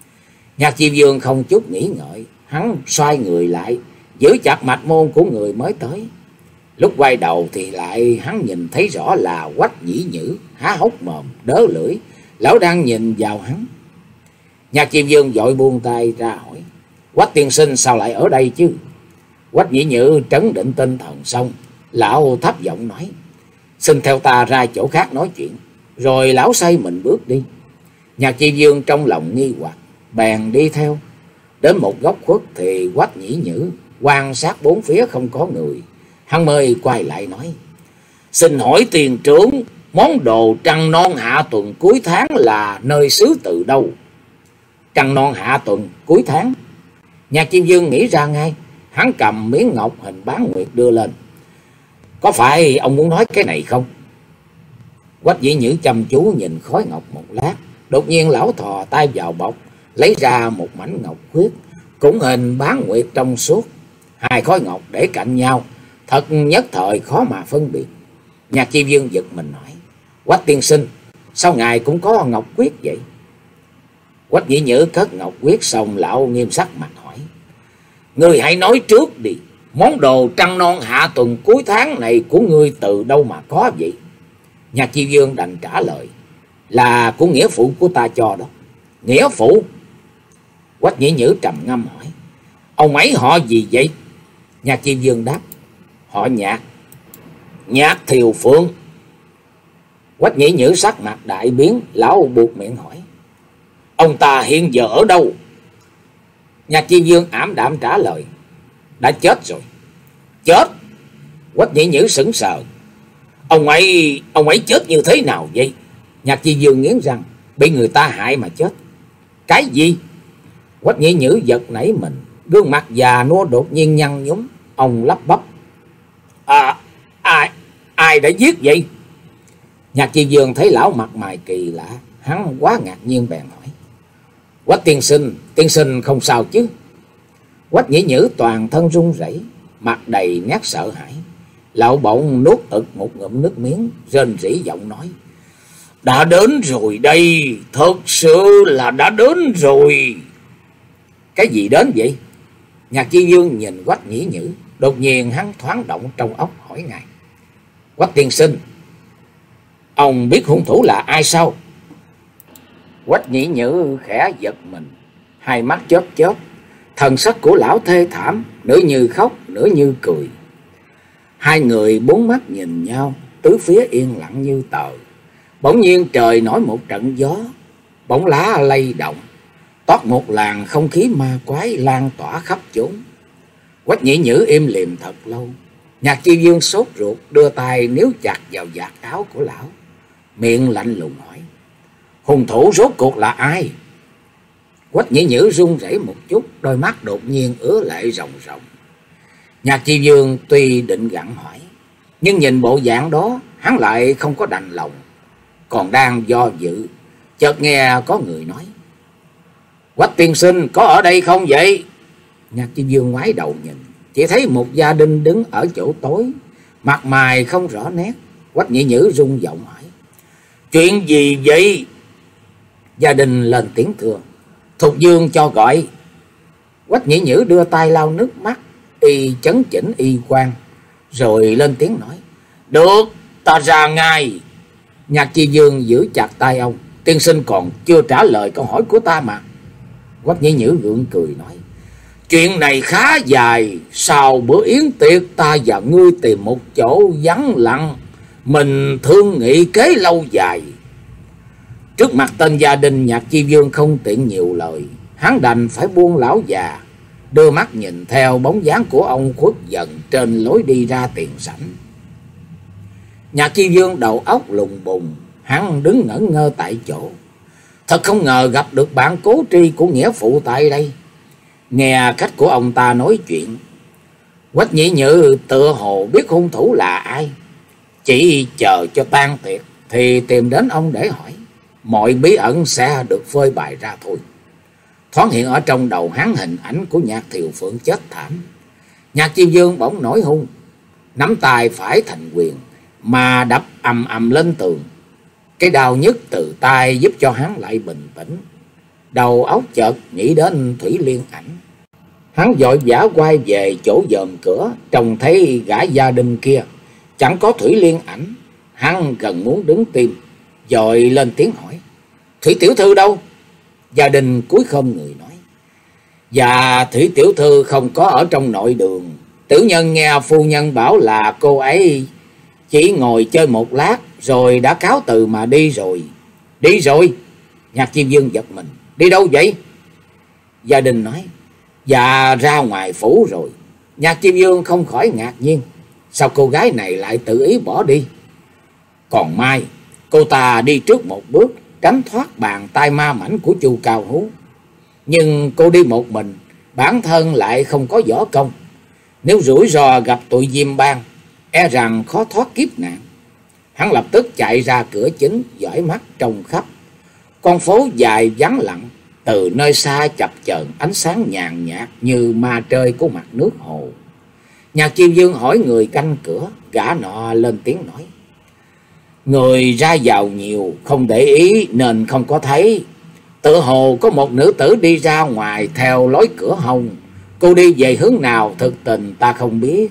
Nhạc Chi Dương không chút nghĩ ngợi, hắn xoay người lại, giữ chặt mạch môn của người mới tới. Lúc quay đầu thì lại hắn nhìn thấy rõ là Quách Nhĩ Nhữ, há hốc mồm, đớ lưỡi, lão đang nhìn vào hắn. Nhạc Chi Dương vội buông tay ra hỏi: Quách tiên sinh sao lại ở đây chứ? Quách Nhĩ Nhữ trấn định tinh thần xong, lão thấp giọng nói: xin theo ta ra chỗ khác nói chuyện. Rồi lão xoay mình bước đi. Nhạc Chi Dương trong lòng nghi hoặc, bèn đi theo. Đến một góc khuất thì Quách Nhĩ Nhữ quan sát bốn phía không có người. Hắn mới quay lại nói: xin hỏi tiền trưởng, món đồ trăng non hạ tuần cuối tháng là nơi xứ từ đâu? Trăng non hạ tuần cuối tháng? Nhạc Chi Dương nghĩ ra ngay. Hắn cầm miếng ngọc hình bán nguyệt đưa lên. Có phải ông muốn nói cái này không? Quách Nhĩ Nhữ chăm chú nhìn khối ngọc một lát. Đột nhiên lão thò tay vào bọc, lấy ra một mảnh ngọc khuyết, cũng hình bán nguyệt trong suốt. Hai khối ngọc để cạnh nhau, thật nhất thời khó mà phân biệt. Nhạc Chi Dương giật mình hỏi: Quách tiên sinh, sao ngài cũng có ngọc quyết vậy? Quách Nhĩ Nhữ cất ngọc quyết xong, lão nghiêm sắc mặt hỏi: ngươi hãy nói trước đi, món đồ trăng non hạ tuần cuối tháng này của ngươi từ đâu mà có vậy? Nhạc Chi Dương đành trả lời: là của nghĩa phụ của ta cho đó. Nghĩa phụ? Quách Nhĩ Nhữ trầm ngâm hỏi: ông ấy họ gì vậy? Nhạc Chi Dương đáp: họ Nhạc, Nhạc Thiều Phượng. Quách Nhĩ Nhữ sắc mặt đại biến, lão buộc miệng hỏi: ông ta hiện giờ ở đâu? Nhạc Chi Dương ảm đạm trả lời: đã chết rồi. Chết? Quách Nhĩ Nhữ sững sờ. Ông ấy, ông ấy chết như thế nào vậy? Nhạc Chi Dương nghiến răng: bị người ta hại mà chết. Cái gì? Quách Nhĩ Nhữ giật nảy mình, gương mặt già nua đột nhiên nhăn nhúm. Ông lắp bắp: à, ai, ai đã giết vậy? Nhạc Chi Dương thấy lão mặt mày kỳ lạ, hắn quá ngạc nhiên bèn hỏi: Quách tiên sinh, tiên sinh không sao chứ? Quách Nhĩ Nhữ toàn thân run rẩy, mặt đầy nét sợ hãi. Lão bỗng nuốt ực một ngụm nước miếng, rên rỉ giọng nói: Đã đến rồi đây, thật sự là đã đến rồi. Cái gì đến vậy? Nhạc Chi Dương nhìn Quách Nhĩ Nhữ, đột nhiên hắn thoáng động trong óc hỏi ngài: Quách tiên sinh, ông biết hung thủ là ai sao? Quách Nhĩ Nhữ khẽ giật mình, hai mắt chớp chớp, thần sắc của lão thê thảm, nửa như khóc, nửa như cười. Hai người bốn mắt nhìn nhau, tứ phía yên lặng như tờ. Bỗng nhiên trời nổi một trận gió, bóng lá lay động, toát một làn không khí ma quái lan tỏa khắp chốn. Quách Nhĩ Nhữ im lìm thật lâu. Nhạc Chi Dương sốt ruột đưa tay níu chặt vào vạt áo của lão, miệng lạnh lùng hỏi: Hung thủ rốt cuộc là ai? Quách Nhĩ Nhữ run rẩy một chút, đôi mắt đột nhiên ứa lệ ròng ròng. Nhạc Chi Dương tuy định gặng hỏi, nhưng nhìn bộ dạng đó hắn lại không có đành lòng, còn đang do dự, chợt nghe có người nói: Quách tiên sinh có ở đây không vậy? Nhạc Chi Dương ngoái đầu nhìn, chỉ thấy một gia đình đứng ở chỗ tối, mặt mày không rõ nét. Quách Nhĩ Nhữ rung giọng hỏi: Chuyện gì vậy? Gia đình lên tiếng thưa: Thục Dương cho gọi. Quách Nhĩ Nhữ đưa tay lau nước mắt, y chấn chỉnh y quan, rồi lên tiếng nói: Được, ta ra ngay. Nhạc Chi Dương giữ chặt tay ông: Tiên sinh còn chưa trả lời câu hỏi của ta mà. Quách Nhĩ Nhữ gượng cười nói: Chuyện này khá dài, sau bữa yến tiệc ta và ngươi tìm một chỗ vắng lặng, mình thương nghị kế lâu dài. Trước mặt tên gia đình, Nhạc Chi Dương không tiện nhiều lời, hắn đành phải buông lão già, đưa mắt nhìn theo bóng dáng của ông khuất dần trên lối đi ra tiền sảnh. Nhạc Chi Dương đầu óc lùng bùng, hắn đứng ngẩn ngơ tại chỗ. Thật không ngờ gặp được bạn cố tri của nghĩa phụ tại đây. Nghe cách của ông ta nói chuyện, Quách Nhĩ Nhữ tựa hồ biết hung thủ là ai, chỉ chờ cho tan tiệc thì tìm đến ông để hỏi, mọi bí ẩn sẽ được phơi bày ra thôi. Thoáng hiện ở trong đầu hắn hình ảnh của Nhạc Thiều Phượng chết thảm. Nhạc Chi Dương bỗng nổi hung, nắm tay phải thành quyền mà đập ầm ầm lên tường. Cái đau nhức từ tay giúp cho hắn lại bình tĩnh. Đầu óc chợt nghĩ đến Thủy Liên Ảnh. Hắn vội vã quay về chỗ dòm cửa, trông thấy gã gia đình kia chẳng có Thủy Liên Ảnh. Hắn gần muốn đứng tim, vội lên tiếng hỏi: Thủy tiểu thư đâu? Gia đình cúi khom người nói: Dạ, Thủy tiểu thư không có ở trong nội đường. Tiểu nhân nghe phu nhân bảo là cô ấy chỉ ngồi chơi một lát rồi đã cáo từ mà đi rồi. Đi rồi? Nhạc Chi Dương giật mình: Đi đâu vậy? Gia đình nói: Dạ, ra ngoài phủ rồi. Nhạc Chi Dương không khỏi ngạc nhiên, sao cô gái này lại tự ý bỏ đi? Còn mai cô ta đi trước một bước, tránh thoát bàn tay ma mãnh của Chu Cao Hú. Nhưng cô đi một mình, bản thân lại không có võ công, nếu rủi ro gặp tụi Diêm Bang, e rằng khó thoát kiếp nạn. Hắn lập tức chạy ra cửa chính, dõi mắt trông khắp. Con phố dài vắng lặng, từ nơi xa chập chờn ánh sáng nhàn nhạt như ma trời của mặt nước hồ. Nhạc Chi Dương hỏi người canh cửa, gã nọ lên tiếng nói: Người ra vào nhiều, không để ý nên không có thấy. Tự hồ có một nữ tử đi ra ngoài theo lối cửa hông. Cô đi về hướng nào thực tình ta không biết.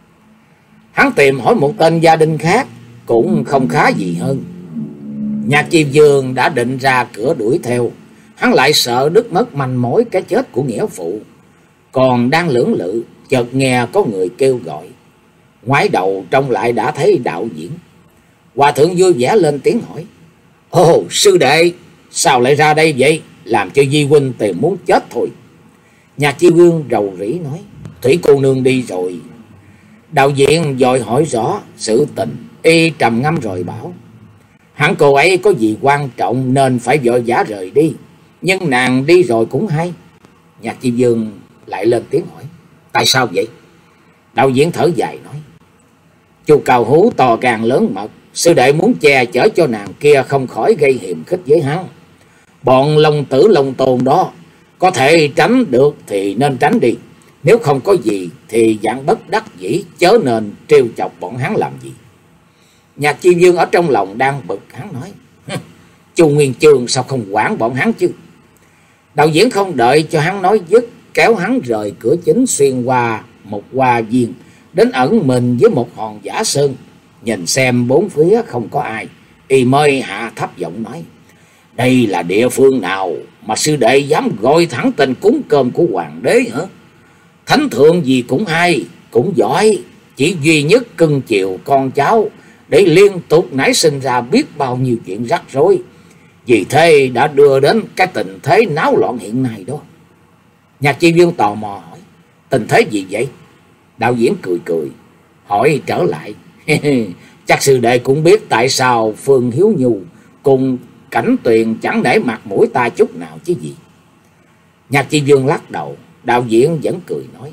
Hắn tìm hỏi một tên gia đình khác, cũng không khá gì hơn. Nhạc Chi Dương đã định ra cửa đuổi theo, hắn lại sợ đứt mất manh mối cái chết của nghĩa phụ. Còn đang lưỡng lự, chợt nghe có người kêu gọi. Ngoái đầu trông lại đã thấy đạo diễn. Hòa thượng vui vẻ lên tiếng hỏi: Ồ, sư đệ, sao lại ra đây vậy? Làm cho Di huynh tìm muốn chết thôi. Nhạc Chi Dương rầu rĩ nói: Thủy cô nương đi rồi. Đạo diễn vội hỏi rõ sự tình, y trầm ngâm rồi bảo: Hẳn cô ấy có gì quan trọng nên phải vội vã rời đi, nhưng nàng đi rồi cũng hay. Nhạc Chi Dương lại lên tiếng hỏi: Tại sao vậy? Đạo diễn thở dài nói: Chu Cao Hú to gan lớn mật, sư đệ muốn che chở cho nàng kia không khỏi gây hiềm khích với hắn. Bọn Long Tử Long Tôn đó có thể tránh được thì nên tránh đi. Nếu không có gì thì dạng bất đắc dĩ, chớ nên trêu chọc bọn hắn làm gì. Nhạc Chi Dương ở trong lòng đang bực, hắn nói: Chu Nguyên Chương sao không quản bọn hắn chứ? Đạo diễn không đợi cho hắn nói dứt, kéo hắn rời cửa chính, xuyên qua một hoa viên, đến ẩn mình với một hòn giả sơn. Nhìn xem bốn phía không có ai, y mới hạ thấp giọng nói: Đây là địa phương nào mà sư đệ dám gọi thẳng tên cúng cơm của hoàng đế hả? Thánh thượng gì cũng hay, cũng giỏi, chỉ duy nhất cưng chiều con cháu, để liên tục nảy sinh ra biết bao nhiêu chuyện rắc rối. Vì thế đã đưa đến cái tình thế náo loạn hiện nay đó. Nhạc Chi Dương tò mò hỏi: Tình thế gì vậy? Đạo diễn cười cười hỏi trở lại: Chắc sư đệ cũng biết tại sao Phương Hiếu Nhu cùng Cảnh Tuyền chẳng để mặt mũi ta chút nào chứ gì. Nhạc Chi Dương lắc đầu. Đạo diễn vẫn cười nói: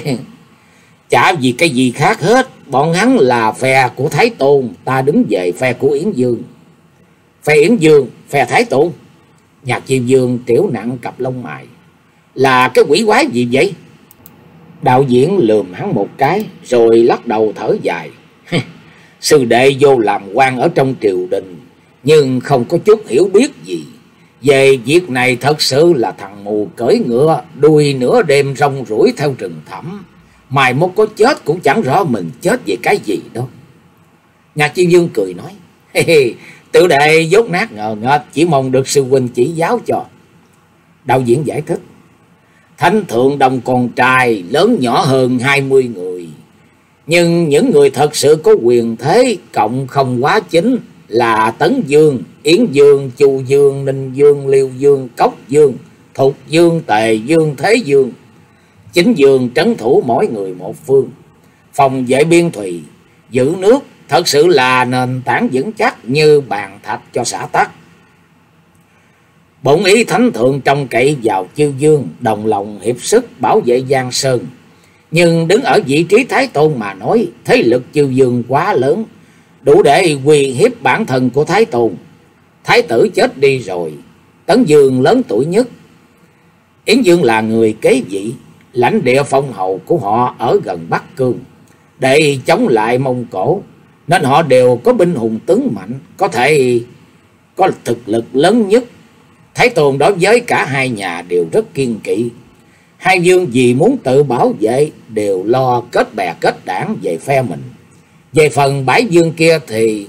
Chả vì cái gì khác hết. Bọn hắn là phe của Thái Tôn, ta đứng về phe của Yến Dương. Phe Yến Dương, phe Thái Tôn? Nhạc Chi Dương triểu nặng cặp lông mày: Là cái quỷ quái gì vậy? Đạo diễn lườm hắn một cái rồi lắc đầu thở dài: Sư đệ vô làm quan ở trong triều đình, nhưng không có chút hiểu biết gì về việc này. Thật sự là thằng mù cưỡi ngựa, đuôi nửa đêm rong ruổi theo rừng thẳm, mai mốt có chết cũng chẳng rõ mình chết về cái gì đâu. Nhạc Chi Dương cười nói: Hey, hey, tự đệ dốt nát ngờ nghệch, chỉ mong được sư huynh chỉ giáo cho. Đạo diễn giải thích: Thánh thượng đồng con trai lớn nhỏ hơn hai mươi người, nhưng những người thật sự có quyền thế cộng không quá chính là Tấn Dương, Yến Dương, Chu Dương, Ninh Dương, Liêu Dương, Cốc Dương, Thục Dương, Tề Dương, Thế Dương. Chính Dương trấn thủ mỗi người một phương, phòng vệ biên thùy, giữ nước, thật sự là nền tảng vững chắc như bàn thạch cho xã tắc. Bổn ý thánh thượng trông cậy vào chư Dương, đồng lòng hiệp sức bảo vệ Giang Sơn. Nhưng đứng ở vị trí Thái Tôn mà nói, thế lực chư Dương quá lớn, đủ để uy hiếp bản thân của Thái Tôn. Thái tử chết đi rồi, Tấn Dương lớn tuổi nhất. Yến Dương là người kế vị, lãnh địa phong hầu của họ ở gần Bắc Cương, để chống lại Mông Cổ, nên họ đều có binh hùng tướng mạnh, có thể có thực lực lớn nhất. Thái Tôn đối với cả hai nhà đều rất kiên kỵ. Hai vương vì muốn tự bảo vệ đều lo kết bè kết đảng về phe mình. Về phần bãi vương kia thì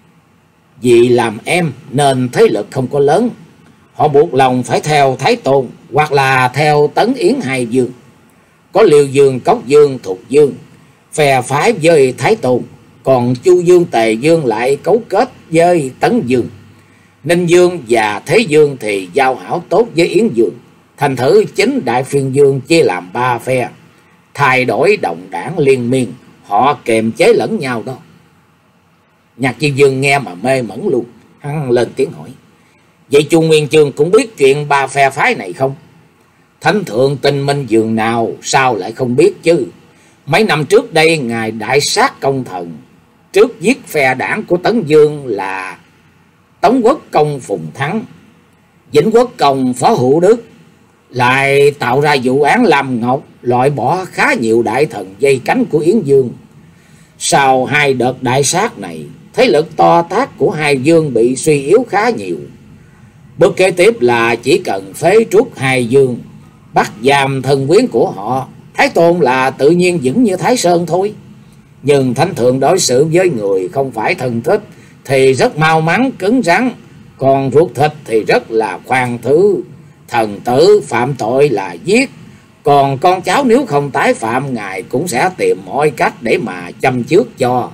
vì làm em nên thế lực không có lớn, họ buộc lòng phải theo Thái Tôn hoặc là theo Tấn Yến hai vương. Có Liêu Dương, Cốc Dương, Thục Dương phe phái với Thái Tôn, còn Chu Dương, Tề Dương lại cấu kết với Tấn Dương. Ninh Dương và Thế Dương thì giao hảo tốt với Yến Dương. Thành thử chính Đại Phiên Dương chia làm ba phe, thay đổi đồng đảng liên miên, họ kềm chế lẫn nhau đó. Nhạc Chi Dương nghe mà mê mẩn luôn, hắn lên tiếng hỏi: Vậy Chu Nguyên Chương cũng biết chuyện ba phe phái này không? Thánh thượng tinh minh dường nào, sao lại không biết chứ? Mấy năm trước đây ngài đại sát công thần, trước giết phe đảng của Tấn Dương là Tống Quốc Công Phùng Thắng, Vĩnh Quốc Công Phó Hữu Đức, lại tạo ra vụ án Lam Ngọc, loại bỏ khá nhiều đại thần dây cánh của Yến Dương. Sau hai đợt đại sát này, thế lực to tác của hai vương bị suy yếu khá nhiều. Bước kế tiếp là chỉ cần phế truất hai vương, bắt giam thân quyến của họ, Thái Tôn là tự nhiên vững như Thái Sơn thôi. Nhưng Thánh thượng đối xử với người không phải thân thích thì rất mau mắn cứng rắn, còn ruột thịt thì rất là khoan thứ. Thần tử phạm tội là giết, còn con cháu nếu không tái phạm, ngài cũng sẽ tìm mọi cách để mà châm chước cho.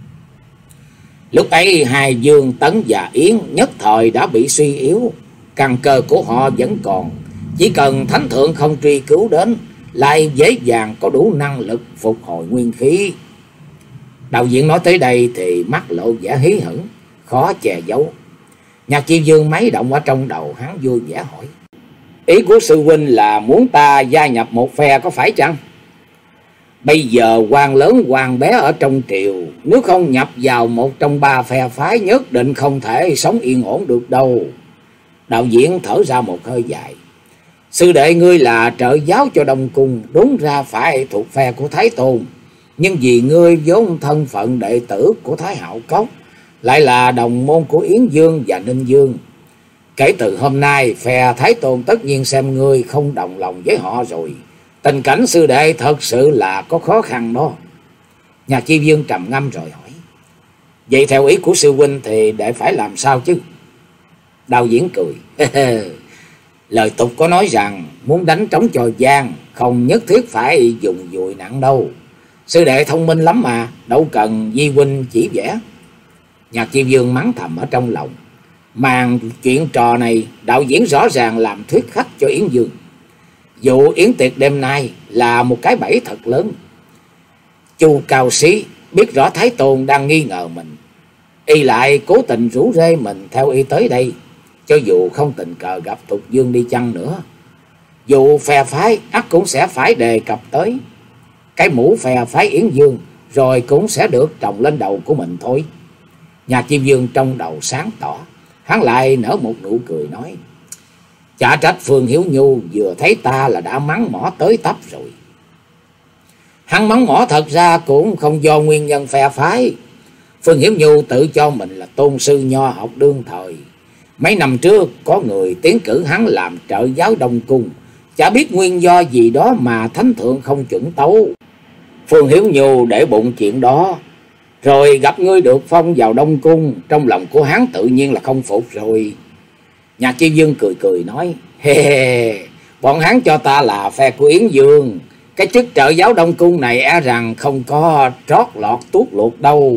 Lúc ấy hai vương Tấn và Yến nhất thời đã bị suy yếu, căn cơ của họ vẫn còn, chỉ cần Thánh thượng không truy cứu đến, lại dễ dàng có đủ năng lực phục hồi nguyên khí. Đạo diễn nói tới đây thì mắt lộ vẻ hí hửng, khó che giấu. Nhạc Chi Dương mấy động ở trong đầu, hắn vui vẻ hỏi: Ý của sư huynh là muốn ta gia nhập một phe có phải chăng? Bây giờ quan lớn quan bé ở trong triều, nếu không nhập vào một trong ba phe phái nhất định không thể sống yên ổn được đâu. Đạo diễn thở ra một hơi dài. Sư đệ ngươi là trợ giáo cho Đông Cung, đúng ra phải thuộc phe của Thái Tôn. Nhưng vì ngươi vốn thân phận đệ tử của Thái Hạo Cốc, lại là đồng môn của Yến Dương và Ninh Dương. Kể từ hôm nay, phe Thái Tôn tất nhiên xem ngươi không đồng lòng với họ rồi. Tình cảnh sư đệ thật sự là có khó khăn đó. Nhà Chi Vương trầm ngâm rồi hỏi. Vậy theo ý của sư huynh thì đệ phải làm sao chứ? Đạo diễn cười. Lời tục có nói rằng muốn đánh trống cho gian, không nhất thiết phải dùng dùi nặng đâu. Sư đệ thông minh lắm mà, đâu cần Di huynh chỉ vẽ. Nhạc Chi Vương mắng thầm ở trong lòng. Màn chuyện trò này đạo diễn rõ ràng làm thuyết khách cho Yến Dương. Vụ yến tiệc đêm nay là một cái bẫy thật lớn. Chu Cao Sĩ biết rõ Thái Tôn đang nghi ngờ mình, y lại cố tình rủ rê mình theo y tới đây. Cho dù không tình cờ gặp Thục Dương đi chăng nữa, dù phe phái ắt cũng sẽ phải đề cập tới cái mũ phe phái Yến Dương, rồi cũng sẽ được trồng lên đầu của mình thôi. Nhà Chi Vương trong đầu sáng tỏ, hắn lại nở một nụ cười nói. Chả trách Phương Hiểu Nhu vừa thấy ta là đã mắng mỏ tới tấp rồi. Hắn mắng mỏ thật ra cũng không do nguyên nhân phe phái. Phương Hiểu Nhu tự cho mình là tôn sư nho học đương thời. Mấy năm trước có người tiến cử hắn làm trợ giáo Đông Cung, chả biết nguyên do gì đó mà thánh thượng không chuẩn tấu. Phương Hiểu Nhu để bụng chuyện đó, rồi gặp ngươi được phong vào Đông Cung, trong lòng của hắn tự nhiên là không phục rồi. Nhạc Chi Vương cười cười nói. He he, bọn hắn cho ta là phe của Yến Dương, cái chức trợ giáo Đông Cung này e rằng không có trót lọt tuốt luộc đâu.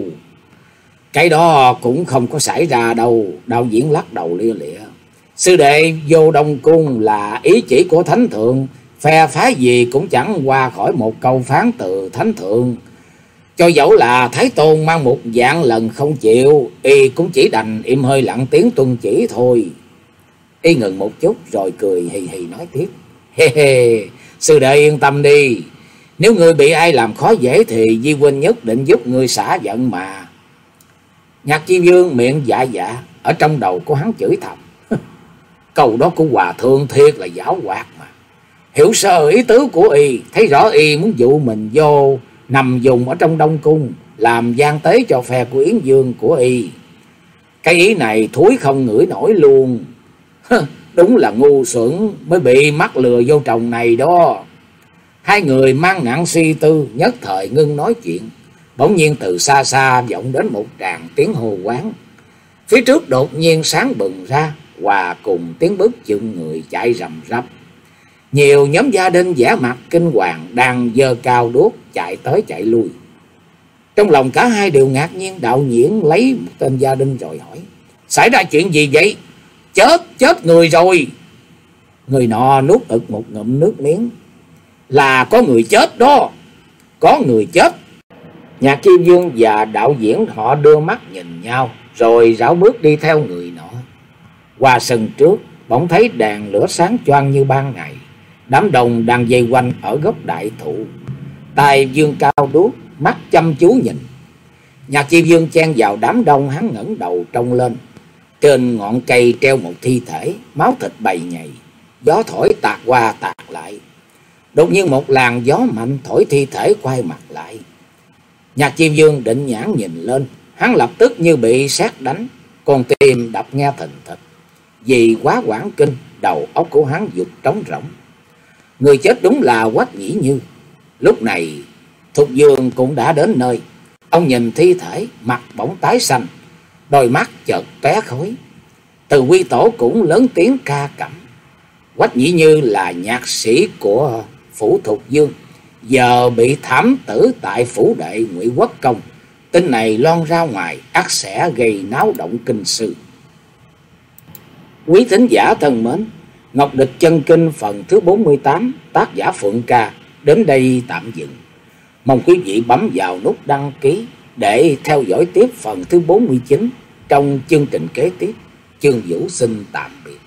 Cái đó cũng không có xảy ra đâu. Đạo diễn lắc đầu lia lịa. Sư đệ vô Đông Cung là ý chỉ của thánh thượng, phe phái gì cũng chẳng qua khỏi một câu phán từ thánh thượng. Cho dẫu là Thái Tôn mang một dạng lần không chịu, y cũng chỉ đành im hơi lặng tiếng tuân chỉ thôi. Y ngừng một chút rồi cười hì hì nói tiếp. He he, sư đệ yên tâm đi, nếu ngươi bị ai làm khó dễ thì Di huynh nhất định giúp ngươi xả giận mà. Nhạc Chi Vương miệng dạ dạ, ở trong đầu của hắn chửi thầm. Câu đó của hòa thượng thiệt là giảo hoạt mà. Hiểu sơ ý tứ của y, thấy rõ y muốn dụ mình vô nằm dùng ở trong Đông Cung, làm gian tế cho phe của Yến Dương của y. Cái ý này thúi không ngửi nổi luôn. Đúng là ngu xuẩn mới bị mắc lừa vô tròng này đó. Hai người mang nặng suy tư nhất thời ngưng nói chuyện. Bỗng nhiên từ xa xa vọng đến một tràng tiếng hô quán. Phía trước đột nhiên sáng bừng ra, hòa cùng tiếng bước chân người chạy rầm rập. Nhiều nhóm gia đình vẻ mặt kinh hoàng đang giơ cao đuốc chạy tới chạy lui. Trong lòng cả hai đều ngạc nhiên. Đạo diễn lấy một tên gia đình rồi hỏi. Xảy ra chuyện gì vậy? Chết, chết người rồi. Người nọ nuốt ực một ngụm nước miếng. Là có người chết đó. Có người chết. Nhạc Chi Vương và đạo diễn họ đưa mắt nhìn nhau, rồi rảo bước đi theo người nọ. Qua sân trước, bỗng thấy đèn lửa sáng choang như ban ngày. Đám đông đang vây quanh ở gốc đại thụ, tay giương cao đuốc, mắt chăm chú nhìn. Nhạc Chi Vương chen vào đám đông, hắn ngẩng đầu trông lên. Trên ngọn cây treo một thi thể, máu thịt bầy nhầy, gió thổi tạt qua tạt lại. Đột nhiên một làn gió mạnh thổi thi thể quay mặt lại. Nhạc Chi Vương định nhãn nhìn lên, hắn lập tức như bị sét đánh, con tim đập nghe thình thịch. Vì quá hoảng kinh, đầu óc của hắn giật trống rỗng. Người chết đúng là Quách Nhĩ Như. Lúc này Thục Dương cũng đã đến nơi. Ông nhìn thi thể, mặt bỗng tái xanh, đôi mắt chợt tóe khói. Từ Quy Tổ cũng lớn tiếng ca cẩm. Quách Nhĩ Như là nhạc sĩ của phủ Thục Dương, giờ bị thảm tử tại phủ đệ Ngụy Quốc Công. Tin này loan ra ngoài ắt sẽ gây náo động kinh sư. Quý thính giả thân mến, Ngọc Địch Chân Kinh phần thứ bốn mươi tám, tác giả Phượng Ca đến đây tạm dừng. Mong quý vị bấm vào nút đăng ký để theo dõi tiếp phần thứ bốn mươi chín trong chương trình kế tiếp. Chương Vũ xin tạm biệt.